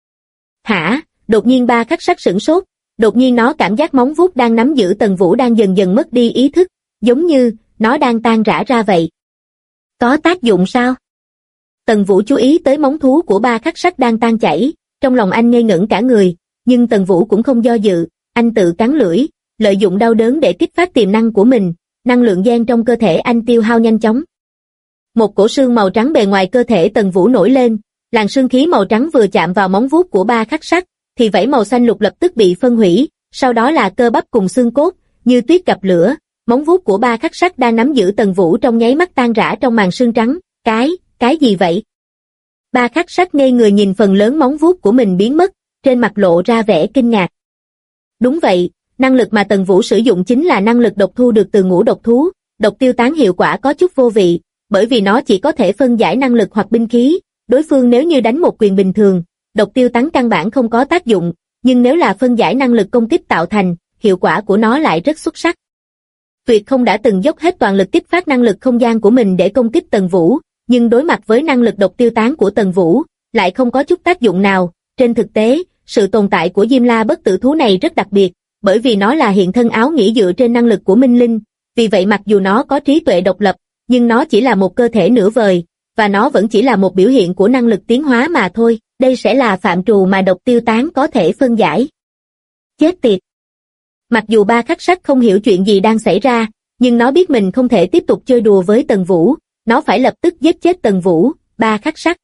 Hả? Đột nhiên ba khắc sắc sửng sốt, đột nhiên nó cảm giác móng vuốt đang nắm giữ Tần Vũ đang dần dần mất đi ý thức, giống như nó đang tan rã ra vậy. Có tác dụng sao? Tần Vũ chú ý tới móng thú của ba khắc sắc đang tan chảy, trong lòng anh ngây ngẩn cả người, nhưng Tần Vũ cũng không do dự, anh tự cắn lưỡi, lợi dụng đau đớn để kích phát tiềm năng của mình, năng lượng gen trong cơ thể anh tiêu hao nhanh chóng. Một cổ xương màu trắng bề ngoài cơ thể Tần Vũ nổi lên, làn sương khí màu trắng vừa chạm vào móng vuốt của ba khắc sắc, thì vảy màu xanh lục lập tức bị phân hủy, sau đó là cơ bắp cùng xương cốt, như tuyết gặp lửa, móng vuốt của ba khắc sắt đang nắm giữ Tần Vũ trong nháy mắt tan rã trong màn sương trắng, cái gì vậy? Ba khắc sắt ngây người nhìn phần lớn móng vuốt của mình biến mất, trên mặt lộ ra vẻ kinh ngạc. Đúng vậy, năng lực mà Tần Vũ sử dụng chính là năng lực độc thu được từ ngũ độc thú, độc tiêu tán hiệu quả có chút vô vị, bởi vì nó chỉ có thể phân giải năng lực hoặc binh khí, đối phương nếu như đánh một quyền bình thường, độc tiêu tán căn bản không có tác dụng, nhưng nếu là phân giải năng lực công kích tạo thành, hiệu quả của nó lại rất xuất sắc. Tuyệt không đã từng dốc hết toàn lực kích phát năng lực không gian của mình để công kích Tần Vũ, nhưng đối mặt với năng lực độc tiêu tán của Tần Vũ, lại không có chút tác dụng nào. Trên thực tế, sự tồn tại của Diêm La bất tử thú này rất đặc biệt, bởi vì nó là hiện thân áo nghĩa dựa trên năng lực của Minh Linh, vì vậy mặc dù nó có trí tuệ độc lập, nhưng nó chỉ là một cơ thể nửa vời, và nó vẫn chỉ là một biểu hiện của năng lực tiến hóa mà thôi, đây sẽ là phạm trù mà độc tiêu tán có thể phân giải. Chết tiệt! Mặc dù ba khắc sắt không hiểu chuyện gì đang xảy ra, nhưng nó biết mình không thể tiếp tục chơi đùa với Tần Vũ, nó phải lập tức giết chết Tần Vũ. Ba khắc sắt.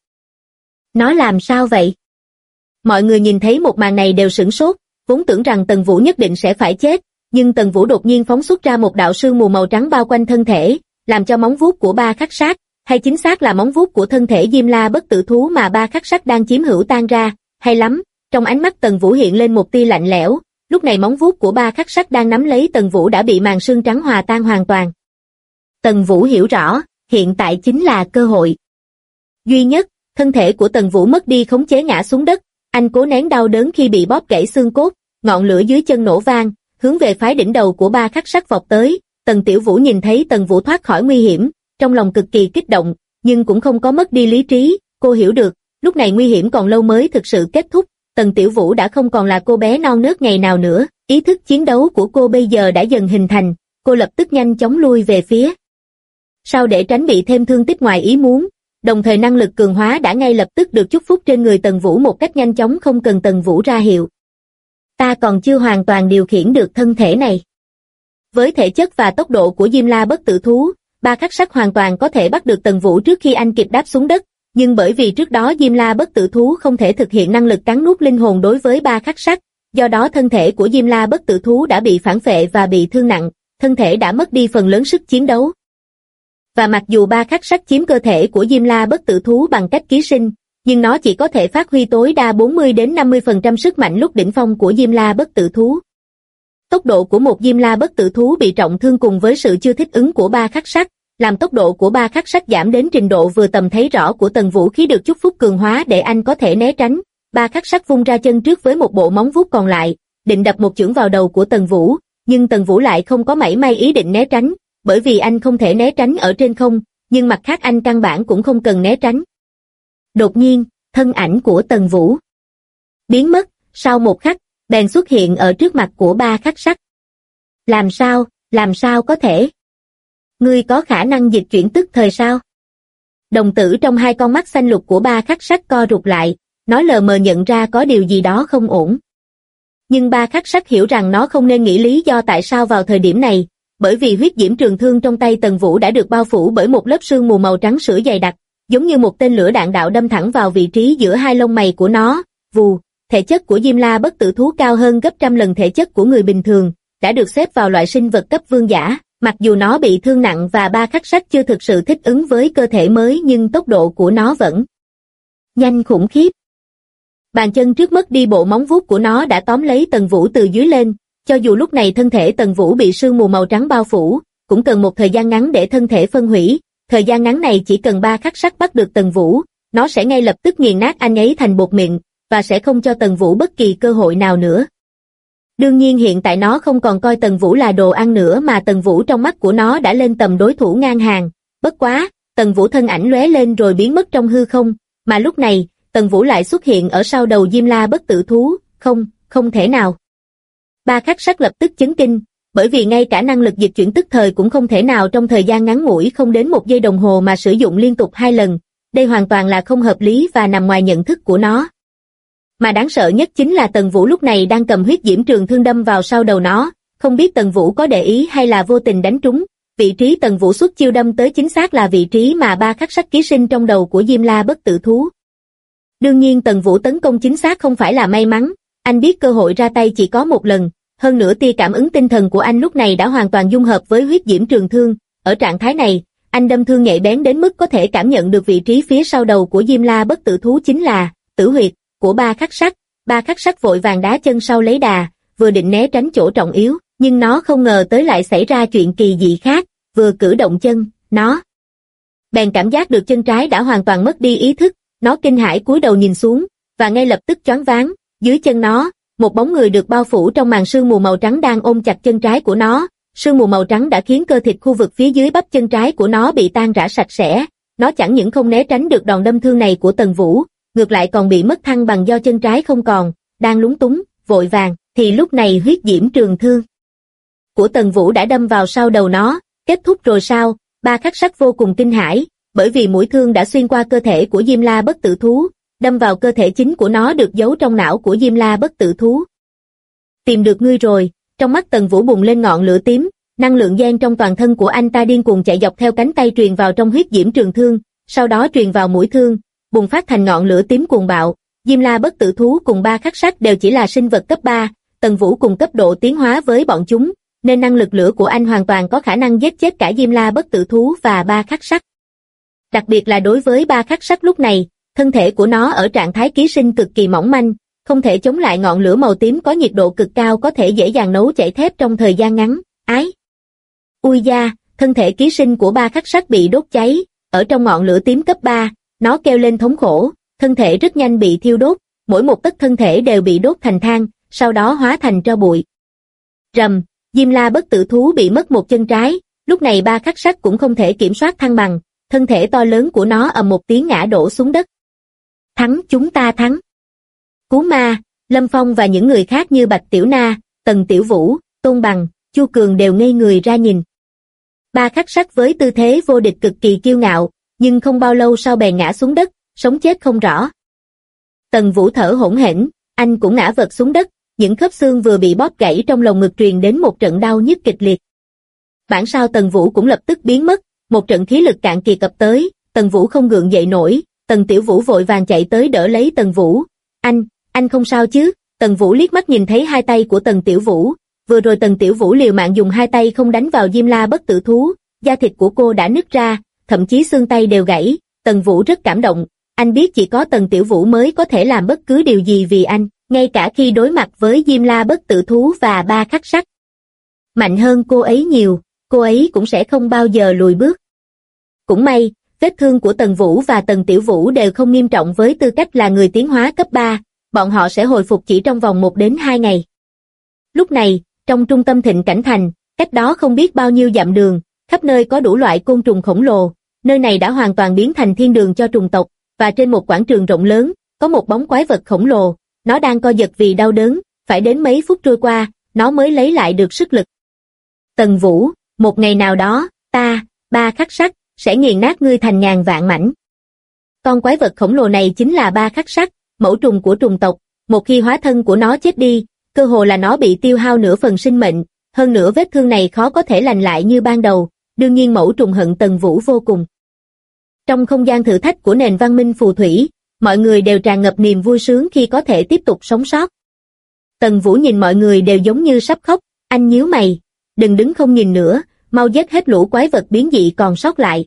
Nó làm sao vậy? Mọi người nhìn thấy một màn này đều sửng sốt, vốn tưởng rằng Tần Vũ nhất định sẽ phải chết, nhưng Tần Vũ đột nhiên phóng xuất ra một đạo sương mù màu trắng bao quanh thân thể, làm cho móng vuốt của ba khắc sát, hay chính xác là móng vuốt của thân thể Diêm La bất tử thú mà ba khắc sắt đang chiếm hữu tan ra. Hay lắm, trong ánh mắt Tần Vũ hiện lên một tia lạnh lẽo, lúc này móng vuốt của ba khắc sắt đang nắm lấy Tần Vũ đã bị màn sương trắng hòa tan hoàn toàn. Tần Vũ hiểu rõ, hiện tại chính là cơ hội duy nhất. Thân thể của Tần Vũ mất đi khống chế ngã xuống đất, anh cố nén đau đớn khi bị bóp gãy xương cốt, ngọn lửa dưới chân nổ vang, hướng về phái đỉnh đầu của ba khắc sắt vọt tới. Tần Tiểu Vũ nhìn thấy Tần Vũ thoát khỏi nguy hiểm, trong lòng cực kỳ kích động, nhưng cũng không có mất đi lý trí, cô hiểu được, lúc này nguy hiểm còn lâu mới thực sự kết thúc, Tần Tiểu Vũ đã không còn là cô bé non nớt ngày nào nữa, ý thức chiến đấu của cô bây giờ đã dần hình thành, cô lập tức nhanh chóng lui về phía sau để tránh bị thêm thương tích ngoài ý muốn, đồng thời năng lực cường hóa đã ngay lập tức được chúc phúc trên người Tần Vũ một cách nhanh chóng không cần Tần Vũ ra hiệu. Ta còn chưa hoàn toàn điều khiển được thân thể này. Với thể chất và tốc độ của Diêm La bất tử thú, ba khắc sắt hoàn toàn có thể bắt được Tần Vũ trước khi anh kịp đáp xuống đất, nhưng bởi vì trước đó Diêm La bất tử thú không thể thực hiện năng lực cắn nuốt linh hồn đối với ba khắc sắt, do đó thân thể của Diêm La bất tử thú đã bị phản phệ và bị thương nặng, thân thể đã mất đi phần lớn sức chiến đấu. Và mặc dù ba khắc sắt chiếm cơ thể của Diêm La bất tử thú bằng cách ký sinh, nhưng nó chỉ có thể phát huy tối đa 40 đến 50% sức mạnh lúc đỉnh phong của Diêm La bất tử thú. Tốc độ của một Diêm La bất tử thú bị trọng thương cùng với sự chưa thích ứng của ba khắc sắt, làm tốc độ của ba khắc sắt giảm đến trình độ vừa tầm thấy rõ của Tần Vũ khí được chúc phúc cường hóa để anh có thể né tránh. Ba khắc sắt vung ra chân trước với một bộ móng vuốt còn lại, định đập một chưởng vào đầu của Tần Vũ, nhưng Tần Vũ lại không có mảy may ý định né tránh, bởi vì anh không thể né tránh ở trên không, nhưng mặt khác anh căn bản cũng không cần né tránh. Đột nhiên, thân ảnh của Tần Vũ biến mất, sau một khắc, bèn xuất hiện ở trước mặt của ba khắc sắt. Làm sao có thể? Ngươi có khả năng dịch chuyển tức thời sao? Đồng tử trong hai con mắt xanh lục của ba khắc sắt co rụt lại, nó lờ mờ nhận ra có điều gì đó không ổn. Nhưng ba khắc sắt hiểu rằng nó không nên nghĩ lý do tại sao vào thời điểm này, bởi vì huyết diễm trường thương trong tay Tần Vũ đã được bao phủ bởi một lớp sương mù màu trắng sữa dày đặc, giống như một tên lửa đạn đạo đâm thẳng vào vị trí giữa hai lông mày của nó. Vù, thể chất của Diêm La bất tử thú cao hơn gấp trăm lần thể chất của người bình thường, đã được xếp vào loại sinh vật cấp vương giả, mặc dù nó bị thương nặng và ba khắc sắt chưa thực sự thích ứng với cơ thể mới nhưng tốc độ của nó vẫn nhanh khủng khiếp. Bàn chân trước mất đi bộ móng vuốt của nó đã tóm lấy Tần Vũ từ dưới lên, cho dù lúc này thân thể Tần Vũ bị sương mù màu trắng bao phủ, cũng cần một thời gian ngắn để thân thể phân hủy, thời gian ngắn này chỉ cần ba khắc sắt bắt được Tần Vũ, nó sẽ ngay lập tức nghiền nát anh ấy thành bột mịn, và sẽ không cho Tần Vũ bất kỳ cơ hội nào nữa. Đương nhiên hiện tại nó không còn coi Tần Vũ là đồ ăn nữa mà Tần Vũ trong mắt của nó đã lên tầm đối thủ ngang hàng, bất quá, Tần Vũ thân ảnh lóe lên rồi biến mất trong hư không, mà lúc này, Tần Vũ lại xuất hiện ở sau đầu Diêm La bất tử thú, không thể nào. Ba khắc sắt lập tức chấn kinh, bởi vì ngay cả năng lực dịch chuyển tức thời cũng không thể nào trong thời gian ngắn ngủi không đến 1 giây đồng hồ mà sử dụng liên tục 2 lần, đây hoàn toàn là không hợp lý và nằm ngoài nhận thức của nó. Mà đáng sợ nhất chính là Tần Vũ lúc này đang cầm huyết diễm trường thương đâm vào sau đầu nó, không biết Tần Vũ có để ý hay là vô tình đánh trúng, vị trí Tần Vũ xuất chiêu đâm tới chính xác là vị trí mà ba khắc sắt ký sinh trong đầu của Diêm La bất tử thú. Đương nhiên Tần Vũ tấn công chính xác không phải là may mắn, anh biết cơ hội ra tay chỉ có một lần, hơn nữa tia cảm ứng tinh thần của anh lúc này đã hoàn toàn dung hợp với huyết diễm trường thương, ở trạng thái này, anh đâm thương nhạy bén đến mức có thể cảm nhận được vị trí phía sau đầu của Diêm La bất tử thú chính là tử huyệt của Ba Khắc Sắt. Ba Khắc Sắt vội vàng đá chân sau lấy đà, vừa định né tránh chỗ trọng yếu, nhưng nó không ngờ tới lại xảy ra chuyện kỳ dị khác, vừa cử động chân, nó bèn cảm giác được chân trái đã hoàn toàn mất đi ý thức, nó kinh hãi cúi đầu nhìn xuống, và ngay lập tức choáng váng, dưới chân nó, một bóng người được bao phủ trong màn sương mù màu trắng đang ôm chặt chân trái của nó. Sương mù màu trắng đã khiến cơ thịt khu vực phía dưới bắp chân trái của nó bị tan rã sạch sẽ, nó chẳng những không né tránh được đòn đâm thương này của Tần Vũ, ngược lại còn bị mất thăng bằng do chân trái không còn, đang lúng túng, vội vàng, thì lúc này huyết diễm trường thương của Tần Vũ đã đâm vào sau đầu nó, kết thúc rồi sao? Ba Khắc Sắt vô cùng kinh hãi, bởi vì mũi thương đã xuyên qua cơ thể của Diêm La bất tử thú, đâm vào cơ thể chính của nó được giấu trong não của Diêm La bất tử thú. Tìm được ngươi rồi, trong mắt Tần Vũ bùng lên ngọn lửa tím, năng lượng gen trong toàn thân của anh ta điên cuồng chạy dọc theo cánh tay truyền vào trong huyết diễm trường thương, sau đó truyền vào mũi thương, bùng phát thành ngọn lửa tím cuồng bạo. Diêm La bất tử thú cùng Ba Khắc Sắt đều chỉ là sinh vật cấp 3, Tần Vũ cùng cấp độ tiến hóa với bọn chúng, nên năng lực lửa của anh hoàn toàn có khả năng giết chết cả Diêm La bất tử thú và Ba Khắc Sắt. Đặc biệt là đối với Ba Khắc Sắt lúc này, thân thể của nó ở trạng thái ký sinh cực kỳ mỏng manh, không thể chống lại ngọn lửa màu tím có nhiệt độ cực cao có thể dễ dàng nấu chảy thép trong thời gian ngắn. Ái! Ui da, thân thể ký sinh của Ba Khắc Sắt bị đốt cháy, ở trong ngọn lửa tím cấp 3, nó kêu lên thống khổ, thân thể rất nhanh bị thiêu đốt, mỗi một tấc thân thể đều bị đốt thành than, sau đó hóa thành tro bụi. Rầm, Diêm La bất tử thú bị mất một chân trái, lúc này Ba Khắc Sắt cũng không thể kiểm soát thăng bằng, thân thể to lớn của nó ầm một tiếng ngã đổ xuống đất. Thắng, chúng ta thắng. Cú Ma, Lâm Phong và những người khác như Bạch Tiểu Na, Tần Tiểu Vũ, Tôn Bằng, Chu Cường đều ngây người ra nhìn. Ba Khắc Sắt với tư thế vô địch cực kỳ kiêu ngạo, nhưng không bao lâu sau bèn ngã xuống đất, sống chết không rõ. Tần Vũ thở hổn hển, anh cũng ngã vật xuống đất, những khớp xương vừa bị bóp gãy trong lồng ngực truyền đến một trận đau nhức kịch liệt. Bản sao Tần Vũ cũng lập tức biến mất, một trận khí lực cạn kiệt ập tới, Tần Vũ không gượng dậy nổi, Tần Tiểu Vũ vội vàng chạy tới đỡ lấy Tần Vũ. Anh không sao chứ? Tần Vũ liếc mắt nhìn thấy hai tay của Tần Tiểu Vũ, vừa rồi Tần Tiểu Vũ liều mạng dùng hai tay không đánh vào Diêm La bất tử thú, da thịt của cô đã nứt ra, thậm chí xương tay đều gãy. Tần Vũ rất cảm động, anh biết chỉ có Tần Tiểu Vũ mới có thể làm bất cứ điều gì vì anh, ngay cả khi đối mặt với Diêm La bất tử thú và Ba Khắc Sắt. Mạnh hơn cô ấy nhiều, cô ấy cũng sẽ không bao giờ lùi bước. Cũng may, vết thương của Tần Vũ và Tần Tiểu Vũ đều không nghiêm trọng với tư cách là người tiến hóa cấp 3, bọn họ sẽ hồi phục chỉ trong vòng 1 đến 2 ngày. Lúc này, trong trung tâm Thịnh Cảnh Thành, cách đó không biết bao nhiêu dặm đường, khắp nơi có đủ loại côn trùng khổng lồ, nơi này đã hoàn toàn biến thành thiên đường cho trùng tộc, và trên một quảng trường rộng lớn, có một bóng quái vật khổng lồ, nó đang co giật vì đau đớn, phải đến mấy phút trôi qua, nó mới lấy lại được sức lực. Tần Vũ, một ngày nào đó, Ba Khắc Sắt, sẽ nghiền nát ngươi thành ngàn vạn mảnh. Con quái vật khổng lồ này chính là Ba Khắc Sắt, mẫu trùng của trùng tộc, một khi hóa thân của nó chết đi, cơ hồ là nó bị tiêu hao nửa phần sinh mệnh, hơn nữa vết thương này khó có thể lành lại như ban đầu, đương nhiên mẫu trùng hận Tần Vũ vô cùng. Trong không gian thử thách của nền văn minh phù thủy, mọi người đều tràn ngập niềm vui sướng khi có thể tiếp tục sống sót. Tần Vũ nhìn mọi người đều giống như sắp khóc, anh nhíu mày, đừng đứng không nhìn nữa, mau giết hết lũ quái vật biến dị còn sót lại.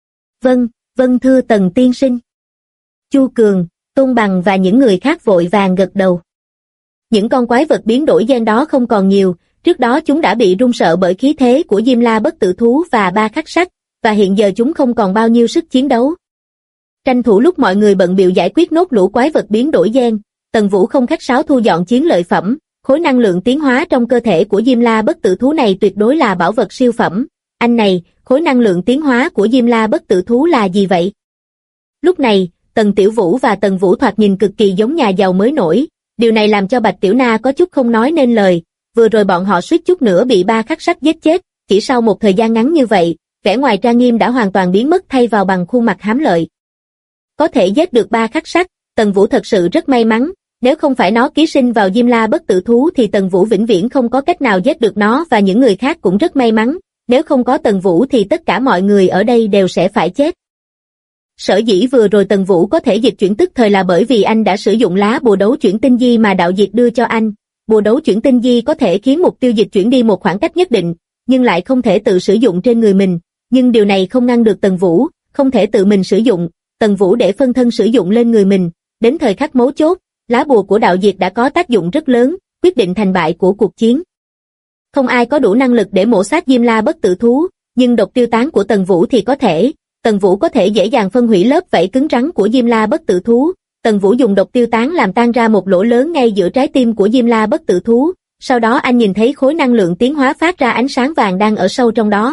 Vâng thưa Tần tiên sinh. Chu Cường, Tôn Bằng và những người khác vội vàng gật đầu. Những con quái vật biến đổi gen đó không còn nhiều, trước đó chúng đã bị run sợ bởi khí thế của Diêm La bất tử thú và Ba Khắc Sắt, và hiện giờ chúng không còn bao nhiêu sức chiến đấu. Tranh thủ lúc mọi người bận bịu giải quyết nốt lũ quái vật biến đổi gen, Tần Vũ không khách sáo thu dọn chiến lợi phẩm, khối năng lượng tiến hóa trong cơ thể của Diêm La bất tử thú này tuyệt đối là bảo vật siêu phẩm. Anh này, khối năng lượng tiến hóa của Diêm La bất tử thú là gì vậy? Lúc này, Tần Tiểu Vũ và Tần Vũ thoạt nhìn cực kỳ giống nhà giàu mới nổi, điều này làm cho Bạch Tiểu Na có chút không nói nên lời, vừa rồi bọn họ suýt chút nữa bị Ba Khắc Sắt giết chết, chỉ sau một thời gian ngắn như vậy, vẻ ngoài trang nghiêm đã hoàn toàn biến mất thay vào bằng khuôn mặt hám lợi. Có thể giết được Ba Khắc Sắt, Tần Vũ thật sự rất may mắn, nếu không phải nó ký sinh vào Diêm La bất tử thú thì Tần Vũ vĩnh viễn không có cách nào giết được nó, và những người khác cũng rất may mắn, nếu không có Tần Vũ thì tất cả mọi người ở đây đều sẽ phải chết. Sở dĩ vừa rồi Tần Vũ có thể dịch chuyển tức thời là bởi vì anh đã sử dụng lá bùa đấu chuyển tinh di mà đạo diệt đưa cho anh. Bùa đấu chuyển tinh di có thể khiến mục tiêu dịch chuyển đi một khoảng cách nhất định, nhưng lại không thể tự sử dụng trên người mình. Nhưng điều này không ngăn được Tần Vũ, không thể tự mình sử dụng. Tần Vũ để phân thân sử dụng lên người mình. Đến thời khắc mấu chốt, lá bùa của đạo diệt đã có tác dụng rất lớn, quyết định thành bại của cuộc chiến. Không ai có đủ năng lực để mổ xác Diêm La bất tử thú, nhưng độc tiêu tán của Tần Vũ thì có thể. Tần Vũ có thể dễ dàng phân hủy lớp vảy cứng rắn của Diêm La bất tử thú. Tần Vũ dùng độc tiêu tán làm tan ra một lỗ lớn ngay giữa trái tim của Diêm La bất tử thú. Sau đó anh nhìn thấy khối năng lượng tiến hóa phát ra ánh sáng vàng đang ở sâu trong đó.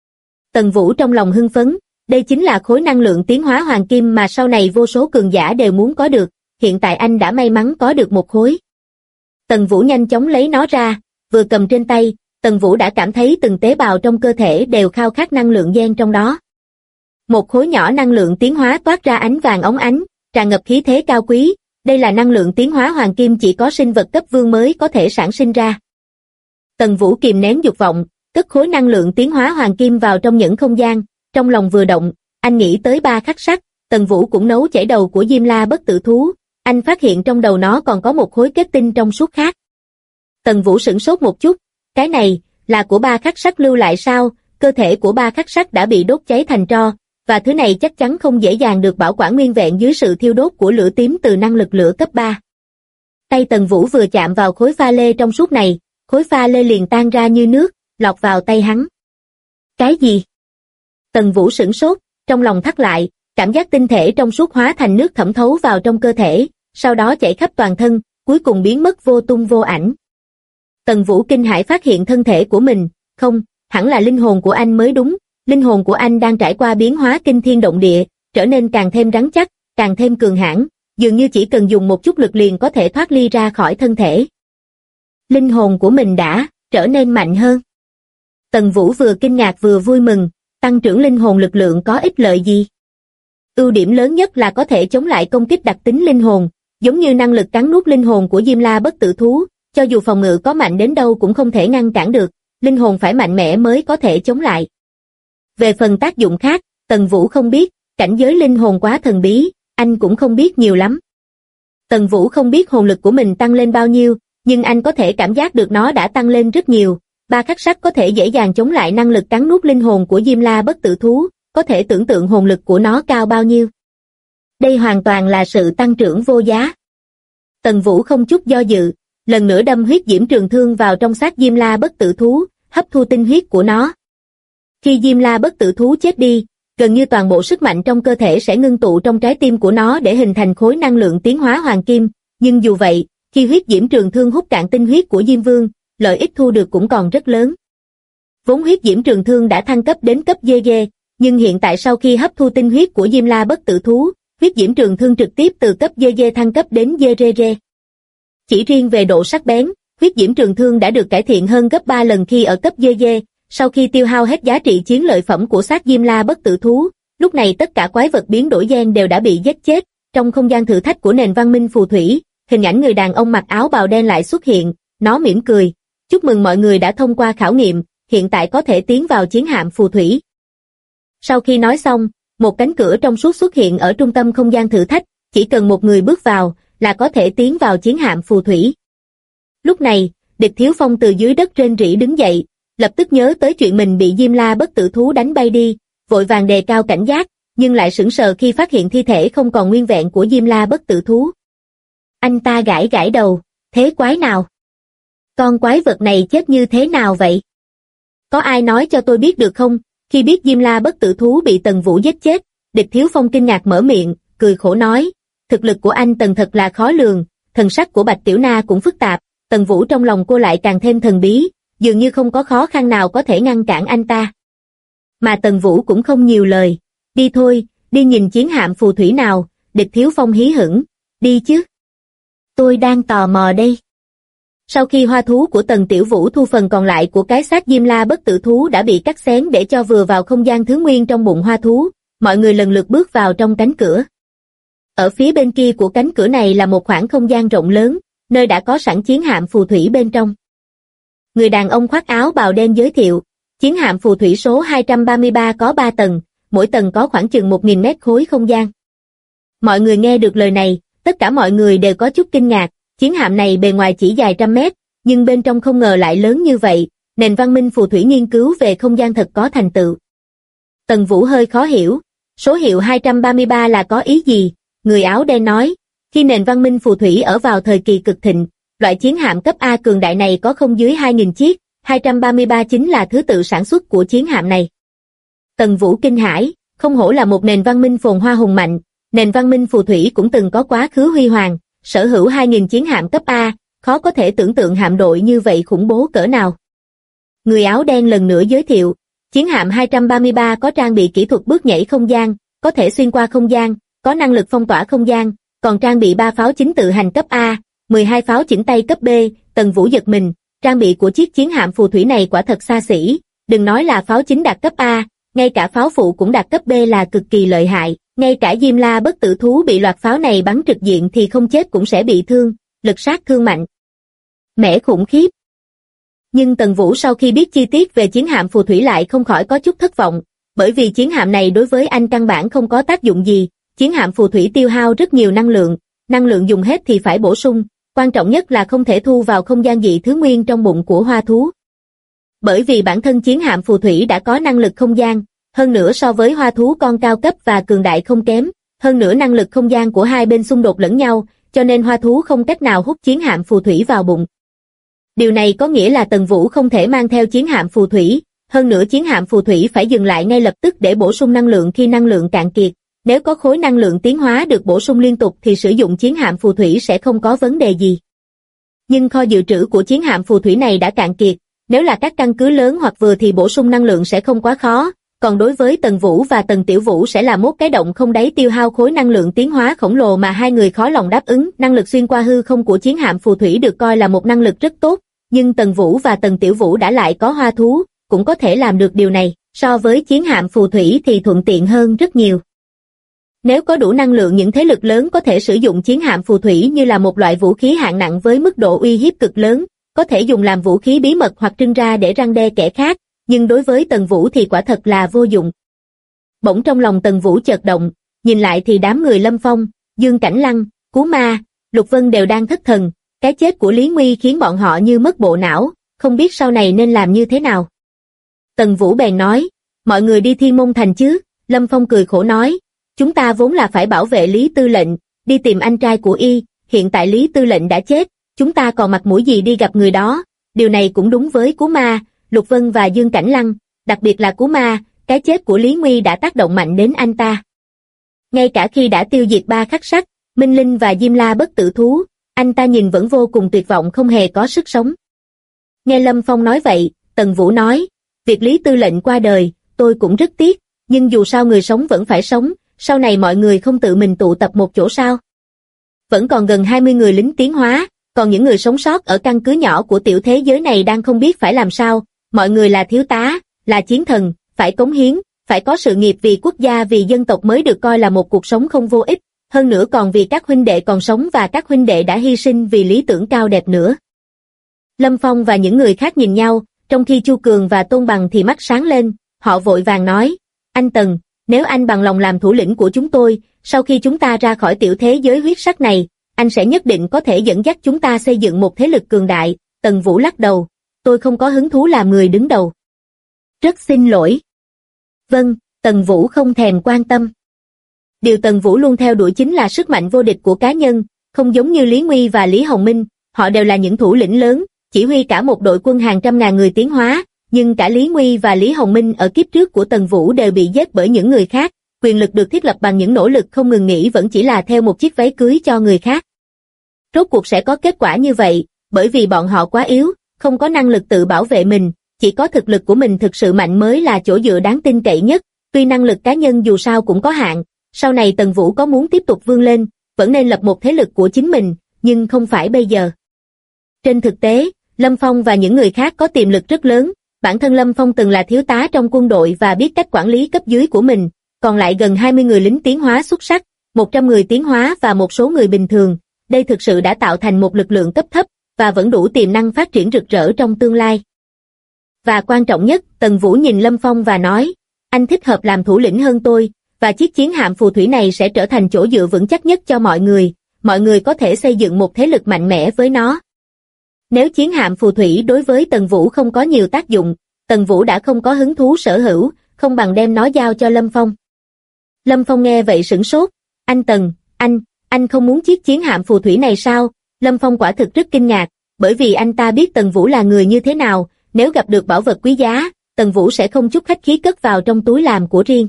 Tần Vũ trong lòng hưng phấn, đây chính là khối năng lượng tiến hóa hoàng kim mà sau này vô số cường giả đều muốn có được, hiện tại anh đã may mắn có được một khối. Tần Vũ nhanh chóng lấy nó ra, vừa cầm trên tay, Tần Vũ đã cảm thấy từng tế bào trong cơ thể đều khao khát năng lượng gen trong đó. Một khối nhỏ năng lượng tiến hóa toát ra ánh vàng óng ánh, tràn ngập khí thế cao quý, đây là năng lượng tiến hóa hoàng kim chỉ có sinh vật cấp vương mới có thể sản sinh ra. Tần Vũ kìm nén dục vọng, cất khối năng lượng tiến hóa hoàng kim vào trong những không gian, trong lòng vừa động, anh nghĩ tới ba khắc sắc, Tần Vũ cũng nấu chảy đầu của Diêm La bất tử thú, anh phát hiện trong đầu nó còn có một khối kết tinh trong suốt khác. Tần Vũ sửng sốt một chút, cái này, là của ba khắc sắc lưu lại sao? Cơ thể của ba khắc sắc đã bị đốt cháy thành tro, và thứ này chắc chắn không dễ dàng được bảo quản nguyên vẹn dưới sự thiêu đốt của lửa tím từ năng lực lửa cấp 3. Tay Tần Vũ vừa chạm vào khối pha lê trong suốt này, khối pha lê liền tan ra như nước, lọt vào tay hắn. Cái gì? Tần Vũ sửng sốt, trong lòng thắt lại, cảm giác tinh thể trong suốt hóa thành nước thẩm thấu vào trong cơ thể, sau đó chảy khắp toàn thân, cuối cùng biến mất vô tung vô ảnh. Tần Vũ kinh hãi phát hiện thân thể của mình, không, hẳn là linh hồn của anh mới đúng, linh hồn của anh đang trải qua biến hóa kinh thiên động địa, trở nên càng thêm rắn chắc, càng thêm cường hãn, dường như chỉ cần dùng một chút lực liền có thể thoát ly ra khỏi thân thể. Linh hồn của mình đã trở nên mạnh hơn. Tần Vũ vừa kinh ngạc vừa vui mừng, tăng trưởng linh hồn lực lượng có ích lợi gì? Ưu điểm lớn nhất là có thể chống lại công kích đặc tính linh hồn, giống như năng lực cắn nuốt linh hồn của Diêm La bất tử thú, cho dù phòng ngự có mạnh đến đâu cũng không thể ngăn cản được, linh hồn phải mạnh mẽ mới có thể chống lại. Về phần tác dụng khác, Tần Vũ không biết, cảnh giới linh hồn quá thần bí, anh cũng không biết nhiều lắm. Tần Vũ không biết hồn lực của mình tăng lên bao nhiêu, nhưng anh có thể cảm giác được nó đã tăng lên rất nhiều. Ba khắc sắc có thể dễ dàng chống lại năng lực cắn nuốt linh hồn của Diêm La bất tử thú, có thể tưởng tượng hồn lực của nó cao bao nhiêu. Đây hoàn toàn là sự tăng trưởng vô giá. Tần Vũ không chút do dự, lần nữa đâm huyết diễm trường thương vào trong xác Diêm La bất tử thú, hấp thu tinh huyết của nó. Khi Diêm La bất tử thú chết đi, gần như toàn bộ sức mạnh trong cơ thể sẽ ngưng tụ trong trái tim của nó để hình thành khối năng lượng tiến hóa hoàng kim, nhưng dù vậy, khi huyết diễm trường thương hút cạn tinh huyết của Diêm Vương, lợi ích thu được cũng còn rất lớn. Vốn huyết diễm trường thương đã thăng cấp đến cấp GG, nhưng hiện tại sau khi hấp thu tinh huyết của Diêm La bất tử thú, huyết diễm trường thương trực tiếp từ cấp GG thăng cấp đến GRG. Chỉ riêng về độ sắc bén, huyết diễm trường thương đã được cải thiện hơn gấp 3 lần khi ở cấp GG. Sau khi tiêu hao hết giá trị chiến lợi phẩm của xác Diêm La bất tử thú, lúc này tất cả quái vật biến đổi gen đều đã bị giết chết. Trong không gian thử thách của nền văn minh phù thủy, hình ảnh người đàn ông mặc áo bào đen lại xuất hiện, nó mỉm cười. Chúc mừng mọi người đã thông qua khảo nghiệm, hiện tại có thể tiến vào chiến hạm phù thủy. Sau khi nói xong, một cánh cửa trong suốt xuất hiện ở trung tâm không gian thử thách, chỉ cần một người bước vào, là có thể tiến vào chiến hạm phù thủy. Lúc này, Địch Thiếu Phong từ dưới đất rên rỉ đứng dậy, lập tức nhớ tới chuyện mình bị Diêm La bất tử thú đánh bay đi, vội vàng đề cao cảnh giác, nhưng lại sững sờ khi phát hiện thi thể không còn nguyên vẹn của Diêm La bất tử thú. Anh ta gãi gãi đầu, thế quái nào? Con quái vật này chết như thế nào vậy? Có ai nói cho tôi biết được không? Khi biết Diêm La bất tử thú bị Tần Vũ giết chết, Địch Thiếu Phong kinh ngạc mở miệng, cười khổ nói, thực lực của anh Tần thật là khó lường, thần sắc của Bạch Tiểu Na cũng phức tạp, Tần Vũ trong lòng cô lại càng thêm thần bí, dường như không có khó khăn nào có thể ngăn cản anh ta. Mà Tần Vũ cũng không nhiều lời, đi thôi, đi nhìn chiến hạm phù thủy nào, Địch Thiếu Phong hí hửng, đi chứ. Tôi đang tò mò đây. Sau khi hoa thú của Tần Tiểu Vũ thu phần còn lại của cái xác Diêm La bất tử thú đã bị cắt xén để cho vừa vào không gian thứ nguyên trong bụng hoa thú, mọi người lần lượt bước vào trong cánh cửa. Ở phía bên kia của cánh cửa này là một khoảng không gian rộng lớn, nơi đã có sẵn chiến hạm phù thủy bên trong. Người đàn ông khoác áo bào đen giới thiệu, chiến hạm phù thủy số 233 có 3 tầng, mỗi tầng có khoảng chừng 1.000 mét khối không gian. Mọi người nghe được lời này, tất cả mọi người đều có chút kinh ngạc, chiến hạm này bề ngoài chỉ dài trăm mét, nhưng bên trong không ngờ lại lớn như vậy, nền văn minh phù thủy nghiên cứu về không gian thật có thành tựu. Tần Vũ hơi khó hiểu, số hiệu 233 là có ý gì? Người áo đen nói, khi nền văn minh phù thủy ở vào thời kỳ cực thịnh, loại chiến hạm cấp A cường đại này có không dưới 2.000 chiếc, 233 chính là thứ tự sản xuất của chiến hạm này. Tần Vũ kinh hãi, không hổ là một nền văn minh phồn hoa hùng mạnh, nền văn minh phù thủy cũng từng có quá khứ huy hoàng, sở hữu 2.000 chiến hạm cấp A, khó có thể tưởng tượng hạm đội như vậy khủng bố cỡ nào. Người áo đen lần nữa giới thiệu, chiến hạm 233 có trang bị kỹ thuật bước nhảy không gian, có thể xuyên qua không gian, có năng lực phong tỏa không gian, còn trang bị 3 pháo chính tự hành cấp A, 12 pháo chỉnh tay cấp B. Tần Vũ giật mình, trang bị của chiếc chiến hạm phù thủy này quả thật xa xỉ, đừng nói là pháo chính đạt cấp A, ngay cả pháo phụ cũng đạt cấp B là cực kỳ lợi hại, ngay cả Diêm La bất tử thú bị loạt pháo này bắn trực diện thì không chết cũng sẽ bị thương, lực sát thương mạnh mẽ khủng khiếp. Nhưng Tần Vũ sau khi biết chi tiết về chiến hạm phù thủy lại không khỏi có chút thất vọng, bởi vì chiến hạm này đối với anh căn bản không có tác dụng gì, chiến hạm phù thủy tiêu hao rất nhiều năng lượng dùng hết thì phải bổ sung, quan trọng nhất là không thể thu vào không gian dị thứ nguyên trong bụng của hoa thú. Bởi vì bản thân chiến hạm phù thủy đã có năng lực không gian, hơn nữa so với hoa thú con cao cấp và cường đại không kém, hơn nữa năng lực không gian của hai bên xung đột lẫn nhau, cho nên hoa thú không cách nào hút chiến hạm phù thủy vào bụng. Điều này có nghĩa là Tần Vũ không thể mang theo chiến hạm phù thủy, hơn nữa chiến hạm phù thủy phải dừng lại ngay lập tức để bổ sung năng lượng khi năng lượng cạn kiệt. Nếu có khối năng lượng tiến hóa được bổ sung liên tục thì sử dụng chiến hạm phù thủy sẽ không có vấn đề gì. Nhưng kho dự trữ của chiến hạm phù thủy này đã cạn kiệt, nếu là các căn cứ lớn hoặc vừa thì bổ sung năng lượng sẽ không quá khó, còn đối với Tần Vũ và Tần Tiểu Vũ sẽ là một cái động không đáy tiêu hao khối năng lượng tiến hóa khổng lồ mà hai người khó lòng đáp ứng. Năng lực xuyên qua hư không của chiến hạm phù thủy được coi là một năng lực rất tốt, nhưng Tần Vũ và Tần Tiểu Vũ đã lại có hoa thú, cũng có thể làm được điều này, so với chiến hạm phù thủy thì thuận tiện hơn rất nhiều. Nếu có đủ năng lượng, những thế lực lớn có thể sử dụng chiến hạm phù thủy như là một loại vũ khí hạng nặng với mức độ uy hiếp cực lớn, có thể dùng làm vũ khí bí mật hoặc trưng ra để răn đe kẻ khác, nhưng đối với Tần Vũ thì quả thật là vô dụng. Bỗng trong lòng Tần Vũ chợt động, nhìn lại thì đám người Lâm Phong, Dương Cảnh Lăng, Cú Ma, Lục Vân đều đang thất thần, cái chết của Lý Nguy khiến bọn họ như mất bộ não, không biết sau này nên làm như thế nào. Tần Vũ bèn nói, mọi người đi Thiên Môn Thành chứ? Lâm Phong cười khổ nói, chúng ta vốn là phải bảo vệ Lý Tư lệnh, đi tìm anh trai của y, hiện tại Lý Tư lệnh đã chết, chúng ta còn mặt mũi gì đi gặp người đó. Điều này cũng đúng với Cú Ma, Lục Vân và Dương Cảnh Lăng, đặc biệt là Cú Ma, cái chết của Lý Nguy đã tác động mạnh đến anh ta. Ngay cả khi đã tiêu diệt 3 khắc sắc, Minh Linh và Diêm La bất tử thú, anh ta nhìn vẫn vô cùng tuyệt vọng, không hề có sức sống. Nghe Lâm Phong nói vậy, Tần Vũ nói, việc Lý Tư lệnh qua đời, tôi cũng rất tiếc, nhưng dù sao người sống vẫn phải sống, sau này mọi người không tự mình tụ tập một chỗ sao? Vẫn còn gần 20 người lính tiến hóa, còn những người sống sót ở căn cứ nhỏ của tiểu thế giới này đang không biết phải làm sao, mọi người là thiếu tá, là chiến thần, phải cống hiến, phải có sự nghiệp vì quốc gia vì dân tộc mới được coi là một cuộc sống không vô ích, hơn nữa còn vì các huynh đệ còn sống và các huynh đệ đã hy sinh vì lý tưởng cao đẹp nữa. Lâm Phong và những người khác nhìn nhau, trong khi Chu Cường và Tôn Bằng thì mắt sáng lên, họ vội vàng nói, anh Tần, nếu anh bằng lòng làm thủ lĩnh của chúng tôi, sau khi chúng ta ra khỏi tiểu thế giới huyết sắc này, anh sẽ nhất định có thể dẫn dắt chúng ta xây dựng một thế lực cường đại. Tần Vũ lắc đầu, tôi không có hứng thú làm người đứng đầu. Rất xin lỗi. Vâng, Tần Vũ không thèm quan tâm. Điều Tần Vũ luôn theo đuổi chính là sức mạnh vô địch của cá nhân, không giống như Lý Nguy và Lý Hồng Minh, họ đều là những thủ lĩnh lớn, chỉ huy cả một đội quân hàng trăm ngàn người tiến hóa, nhưng cả Lý Nguy và Lý Hồng Minh ở kiếp trước của Tần Vũ đều bị giết bởi những người khác, quyền lực được thiết lập bằng những nỗ lực không ngừng nghỉ vẫn chỉ là theo một chiếc váy cưới cho người khác. Rốt cuộc sẽ có kết quả như vậy, bởi vì bọn họ quá yếu, không có năng lực tự bảo vệ mình, chỉ có thực lực của mình thực sự mạnh mới là chỗ dựa đáng tin cậy nhất, tuy năng lực cá nhân dù sao cũng có hạn, sau này Tần Vũ có muốn tiếp tục vươn lên, vẫn nên lập một thế lực của chính mình, nhưng không phải bây giờ. Trên thực tế, Lâm Phong và những người khác có tiềm lực rất lớn, bản thân Lâm Phong từng là thiếu tá trong quân đội và biết cách quản lý cấp dưới của mình, còn lại gần 20 người lính tiến hóa xuất sắc, 100 người tiến hóa và một số người bình thường, đây thực sự đã tạo thành một lực lượng cấp thấp, và vẫn đủ tiềm năng phát triển rực rỡ trong tương lai. Và quan trọng nhất, Tần Vũ nhìn Lâm Phong và nói, anh thích hợp làm thủ lĩnh hơn tôi, và chiếc chiến hạm phù thủy này sẽ trở thành chỗ dựa vững chắc nhất cho mọi người có thể xây dựng một thế lực mạnh mẽ với nó. Nếu chiến hạm phù thủy đối với Tần Vũ không có nhiều tác dụng, Tần Vũ đã không có hứng thú sở hữu, không bằng đem nó giao cho Lâm Phong. Lâm Phong nghe vậy sửng sốt, anh Tần, anh không muốn chiếc chiến hạm phù thủy này sao? Lâm Phong quả thực rất kinh ngạc, bởi vì anh ta biết Tần Vũ là người như thế nào, nếu gặp được bảo vật quý giá, Tần Vũ sẽ không chút khách khí cất vào trong túi làm của riêng.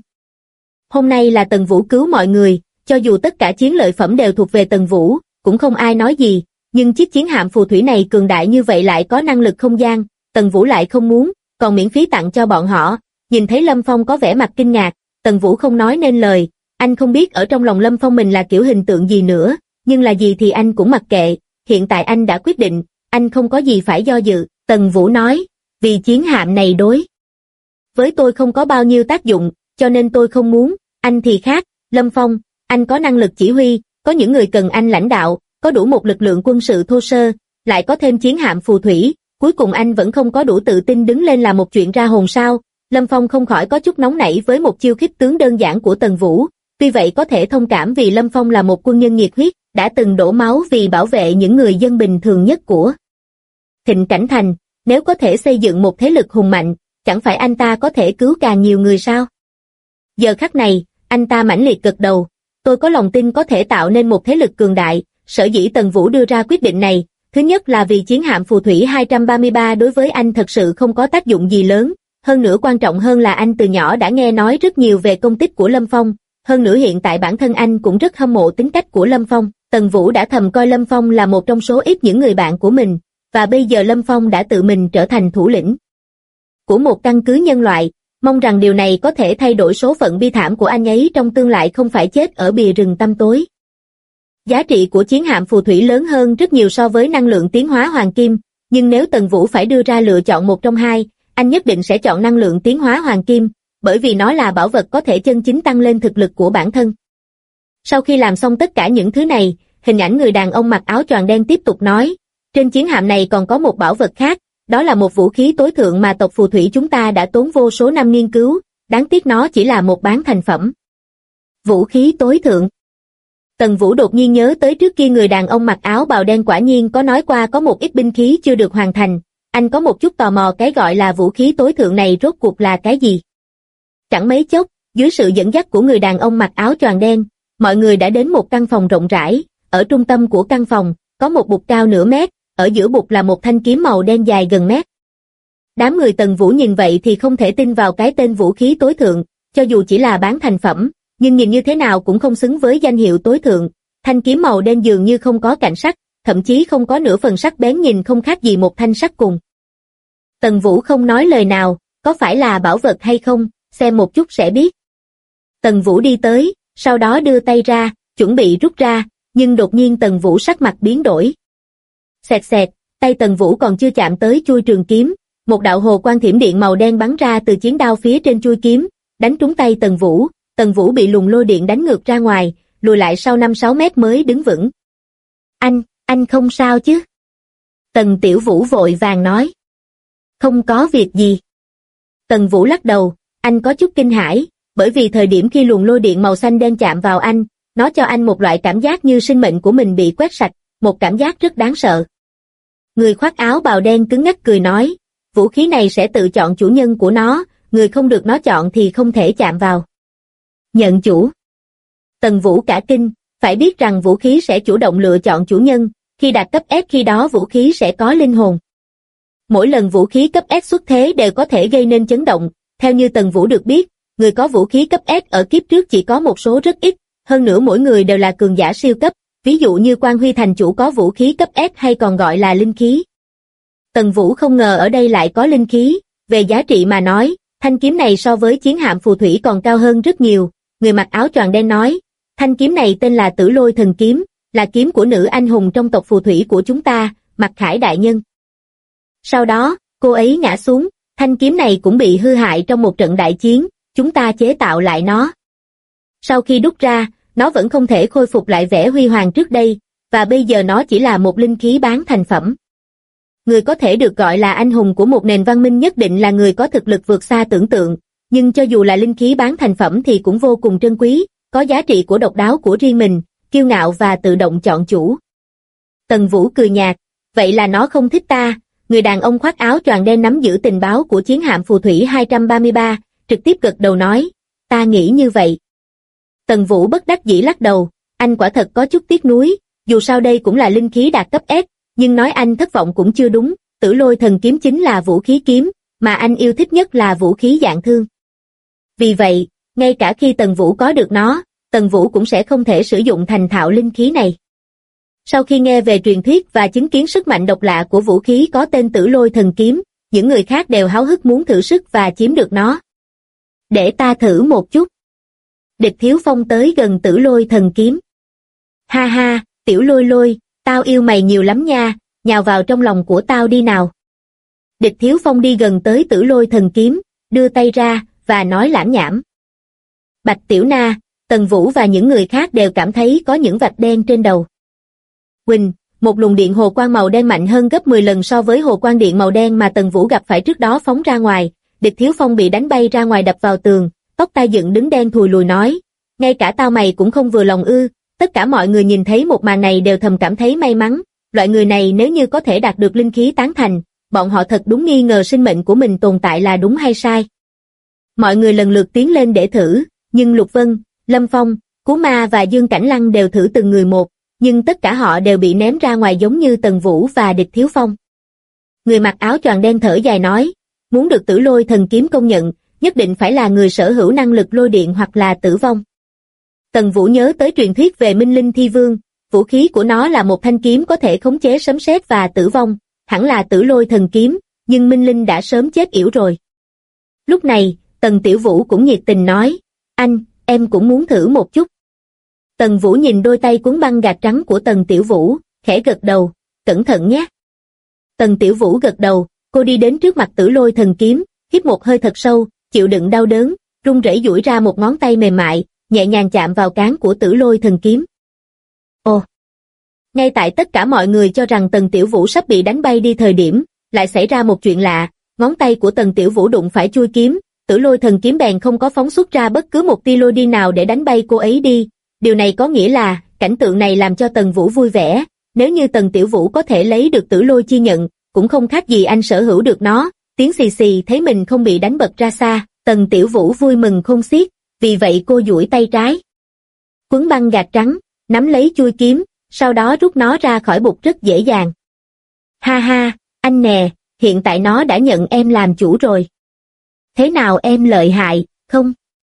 Hôm nay là Tần Vũ cứu mọi người, cho dù tất cả chiến lợi phẩm đều thuộc về Tần Vũ, cũng không ai nói gì, nhưng chiếc chiến hạm phù thủy này cường đại như vậy lại có năng lực không gian, Tần Vũ lại không muốn, còn miễn phí tặng cho bọn họ. Nhìn thấy Lâm Phong có vẻ mặt kinh ngạc, Tần Vũ không nói nên lời, anh không biết ở trong lòng Lâm Phong mình là kiểu hình tượng gì nữa, nhưng là gì thì anh cũng mặc kệ, hiện tại anh đã quyết định, anh không có gì phải do dự. Tần Vũ nói, vì chiến hạm này đối với tôi không có bao nhiêu tác dụng, cho nên tôi không muốn, anh thì khác, Lâm Phong, anh có năng lực chỉ huy, có những người cần anh lãnh đạo, có đủ một lực lượng quân sự thô sơ, lại có thêm chiến hạm phù thủy, cuối cùng anh vẫn không có đủ tự tin đứng lên làm một chuyện ra hồn sao? Lâm Phong không khỏi có chút nóng nảy với một chiêu khích tướng đơn giản của Tần Vũ, tuy vậy có thể thông cảm vì Lâm Phong là một quân nhân nhiệt huyết, đã từng đổ máu vì bảo vệ những người dân bình thường nhất của Thịnh Cảnh Thành, nếu có thể xây dựng một thế lực hùng mạnh, chẳng phải anh ta có thể cứu càng nhiều người sao? Giờ khắc này, anh ta mãnh liệt gật đầu, tôi có lòng tin có thể tạo nên một thế lực cường đại, sở dĩ Tần Vũ đưa ra quyết định này, thứ nhất là vì chiến hạm phù thủy 233 đối với anh thật sự không có tác dụng gì lớn, hơn nữa quan trọng hơn là anh từ nhỏ đã nghe nói rất nhiều về công tích của Lâm Phong, hơn nữa hiện tại bản thân anh cũng rất hâm mộ tính cách của Lâm Phong, Tần Vũ đã thầm coi Lâm Phong là một trong số ít những người bạn của mình, và bây giờ Lâm Phong đã tự mình trở thành thủ lĩnh của một căn cứ nhân loại, mong rằng điều này có thể thay đổi số phận bi thảm của anh ấy trong tương lai không phải chết ở bìa rừng tăm tối. Giá trị của chiến hạm phù thủy lớn hơn rất nhiều so với năng lượng tiến hóa hoàng kim, nhưng nếu Tần Vũ phải đưa ra lựa chọn một trong hai, anh nhất định sẽ chọn năng lượng tiến hóa hoàng kim, bởi vì nó là bảo vật có thể chân chính tăng lên thực lực của bản thân. Sau khi làm xong tất cả những thứ này, hình ảnh người đàn ông mặc áo choàng đen tiếp tục nói, trên chiến hạm này còn có một bảo vật khác, đó là một vũ khí tối thượng mà tộc phù thủy chúng ta đã tốn vô số năm nghiên cứu, đáng tiếc nó chỉ là một bán thành phẩm. Vũ khí tối thượng. Tần Vũ đột nhiên nhớ tới trước kia người đàn ông mặc áo bào đen quả nhiên có nói qua có một ít binh khí chưa được hoàn thành, anh có một chút tò mò cái gọi là vũ khí tối thượng này rốt cuộc là cái gì. Chẳng mấy chốc, dưới sự dẫn dắt của người đàn ông mặc áo choàng đen, mọi người đã đến một căn phòng rộng rãi, ở trung tâm của căn phòng, có một bục cao nửa mét, ở giữa bục là một thanh kiếm màu đen dài gần mét. Đám người Tần Vũ nhìn vậy thì không thể tin vào cái tên vũ khí tối thượng, cho dù chỉ là bán thành phẩm, nhưng nhìn như thế nào cũng không xứng với danh hiệu tối thượng, thanh kiếm màu đen dường như không có cạnh sắc, thậm chí không có nửa phần sắc bén, nhìn không khác gì một thanh sắt cùng. Tần Vũ không nói lời nào, có phải là bảo vật hay không, xem một chút sẽ biết. Tần Vũ đi tới, sau đó đưa tay ra, chuẩn bị rút ra, nhưng đột nhiên Tần Vũ sắc mặt biến đổi. Xẹt xẹt, tay Tần Vũ còn chưa chạm tới chuôi trường kiếm, một đạo hồ quang thiểm điện màu đen bắn ra từ chiến đao phía trên chuôi kiếm, đánh trúng tay Tần Vũ bị luồng lôi điện đánh ngược ra ngoài, lùi lại sau 5-6 mét mới đứng vững. Anh không sao chứ? Tần Tiểu Vũ vội vàng nói. Không có việc gì. Tần Vũ lắc đầu, anh có chút kinh hãi, bởi vì thời điểm khi luồng lôi điện màu xanh đen chạm vào anh, nó cho anh một loại cảm giác như sinh mệnh của mình bị quét sạch, một cảm giác rất đáng sợ. Người khoác áo bào đen cứng ngắc cười nói, vũ khí này sẽ tự chọn chủ nhân của nó, người không được nó chọn thì không thể chạm vào. Nhận chủ. Tần Vũ cả kinh, phải biết rằng vũ khí sẽ chủ động lựa chọn chủ nhân, khi đạt cấp S khi đó vũ khí sẽ có linh hồn. Mỗi lần vũ khí cấp S xuất thế đều có thể gây nên chấn động, theo như Tần Vũ được biết, người có vũ khí cấp S ở kiếp trước chỉ có một số rất ít, hơn nữa mỗi người đều là cường giả siêu cấp, ví dụ như Quan Huy thành chủ có vũ khí cấp S hay còn gọi là linh khí. Tần Vũ không ngờ ở đây lại có linh khí, về giá trị mà nói, thanh kiếm này so với chiến hạm phù thủy còn cao hơn rất nhiều, người mặc áo choàng đen nói, thanh kiếm này tên là Tử Lôi Thần Kiếm, là kiếm của nữ anh hùng trong tộc phù thủy của chúng ta, Mặc Khải đại nhân. Sau đó, cô ấy ngã xuống, thanh kiếm này cũng bị hư hại trong một trận đại chiến, chúng ta chế tạo lại nó. Sau khi đúc ra, nó vẫn không thể khôi phục lại vẻ huy hoàng trước đây, và bây giờ nó chỉ là một linh khí bán thành phẩm. Người có thể được gọi là anh hùng của một nền văn minh nhất định là người có thực lực vượt xa tưởng tượng, nhưng cho dù là linh khí bán thành phẩm thì cũng vô cùng trân quý, có giá trị của độc đáo của riêng mình, kiêu ngạo và tự động chọn chủ. Tần Vũ cười nhạt, vậy là nó không thích ta. Người đàn ông khoác áo choàng đen nắm giữ tình báo của chiến hạm phù thủy 233, trực tiếp gật đầu nói, ta nghĩ như vậy. Tần Vũ bất đắc dĩ lắc đầu, anh quả thật có chút tiếc nuối, dù sao đây cũng là linh khí đạt cấp S, nhưng nói anh thất vọng cũng chưa đúng, Tử Lôi Thần Kiếm chính là vũ khí kiếm, mà anh yêu thích nhất là vũ khí dạng thương. Vì vậy, ngay cả khi Tần Vũ có được nó, Tần Vũ cũng sẽ không thể sử dụng thành thạo linh khí này. Sau khi nghe về truyền thuyết và chứng kiến sức mạnh độc lạ của vũ khí có tên Tử Lôi Thần Kiếm, những người khác đều háo hức muốn thử sức và chiếm được nó. Để ta thử một chút. Địch Thiếu Phong tới gần Tử Lôi Thần Kiếm. Ha ha, Tiểu Lôi Lôi, tao yêu mày nhiều lắm nha, nhào vào trong lòng của tao đi nào. Địch Thiếu Phong đi gần tới Tử Lôi Thần Kiếm, đưa tay ra, và nói lảng nhảng. Bạch Tiểu Na, Tần Vũ và những người khác đều cảm thấy có những vạch đen trên đầu. Quỳnh, một luồng điện hồ quang màu đen mạnh hơn gấp 10 lần so với hồ quang điện màu đen mà Tần Vũ gặp phải trước đó phóng ra ngoài, Địch Thiếu Phong bị đánh bay ra ngoài đập vào tường, tóc tai dựng đứng đen thùi lùi nói, ngay cả tao mày cũng không vừa lòng ư. Tất cả mọi người nhìn thấy một màn này đều thầm cảm thấy may mắn, loại người này nếu như có thể đạt được linh khí tán thành, bọn họ thật đúng nghi ngờ sinh mệnh của mình tồn tại là đúng hay sai. Mọi người lần lượt tiến lên để thử, nhưng Lục Vân, Lâm Phong, Cú Ma và Dương Cảnh Lăng đều thử từng người một, nhưng tất cả họ đều bị ném ra ngoài giống như Tần Vũ và Địch Thiếu Phong. Người mặc áo choàng đen thở dài nói, muốn được Tử Lôi Thần Kiếm công nhận, nhất định phải là người sở hữu năng lực lôi điện hoặc là tử vong. Tần Vũ nhớ tới truyền thuyết về Minh Linh Thi Vương, vũ khí của nó là một thanh kiếm có thể khống chế sấm sét và tử vong, hẳn là Tử Lôi Thần Kiếm, nhưng Minh Linh đã sớm chết yểu rồi. Lúc này, Tần Tiểu Vũ cũng nhiệt tình nói, anh, em cũng muốn thử một chút. Tần Vũ nhìn đôi tay cuốn băng gạc trắng của Tần Tiểu Vũ, khẽ gật đầu, cẩn thận nhé. Tần Tiểu Vũ gật đầu, cô đi đến trước mặt Tử Lôi Thần Kiếm, hít một hơi thật sâu, chịu đựng đau đớn, run rẩy duỗi ra một ngón tay mềm mại, nhẹ nhàng chạm vào cán của Tử Lôi Thần Kiếm. Ồ! Ngay tại tất cả mọi người cho rằng Tần Tiểu Vũ sắp bị đánh bay đi thời điểm, lại xảy ra một chuyện lạ, ngón tay của Tần Tiểu Vũ đụng phải chuôi kiếm, Tử Lôi Thần Kiếm bèn không có phóng xuất ra bất cứ một tia lôi điện nào để đánh bay cô ấy đi. Điều này có nghĩa là, cảnh tượng này làm cho Tần Vũ vui vẻ, nếu như Tần Tiểu Vũ có thể lấy được Tử Lôi chi nhận, cũng không khác gì anh sở hữu được nó. Tiếng xì xì thấy mình không bị đánh bật ra xa, Tần Tiểu Vũ vui mừng khôn xiết, vì vậy cô duỗi tay trái, quấn băng gạc trắng, nắm lấy chuôi kiếm, sau đó rút nó ra khỏi bụt rất dễ dàng. Ha ha, anh nè, hiện tại nó đã nhận em làm chủ rồi. Thế nào em lợi hại, không?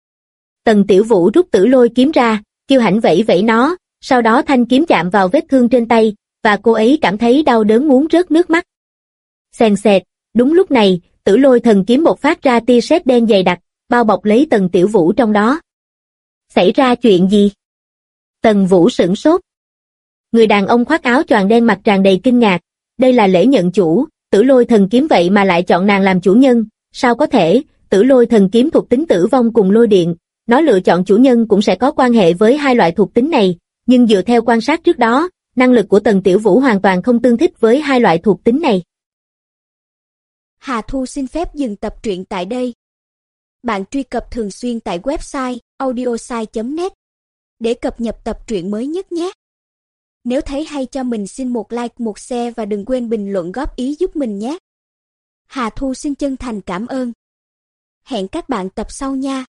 Tần Tiểu Vũ rút Tử Lôi kiếm ra, kiêu hãnh vẫy vẫy nó, sau đó thanh kiếm chạm vào vết thương trên tay, và cô ấy cảm thấy đau đớn muốn rớt nước mắt. Xèn xẹt, đúng lúc này, Tử Lôi Thần Kiếm bộc phát ra tia sét đen dày đặc, bao bọc lấy Tần Tiểu Vũ trong đó. Xảy ra chuyện gì? Tần Vũ sửng sốt. Người đàn ông khoác áo choàng đen mặt tràn đầy kinh ngạc, đây là lễ nhận chủ, Tử Lôi Thần Kiếm vậy mà lại chọn nàng làm chủ nhân, sao có thể? Tử Lôi Thần Kiếm thuộc tính tử vong cùng lôi điện, nó lựa chọn chủ nhân cũng sẽ có quan hệ với hai loại thuộc tính này, nhưng dựa theo quan sát trước đó, năng lực của Tần Tiểu Vũ hoàn toàn không tương thích với hai loại thuộc tính này. Hà Thu xin phép dừng tập truyện tại đây. Bạn truy cập thường xuyên tại website audiosai.net để cập nhật tập truyện mới nhất nhé. Nếu thấy hay cho mình xin một like, một share và đừng quên bình luận góp ý giúp mình nhé. Hà Thu xin chân thành cảm ơn. Hẹn các bạn tập sau nha.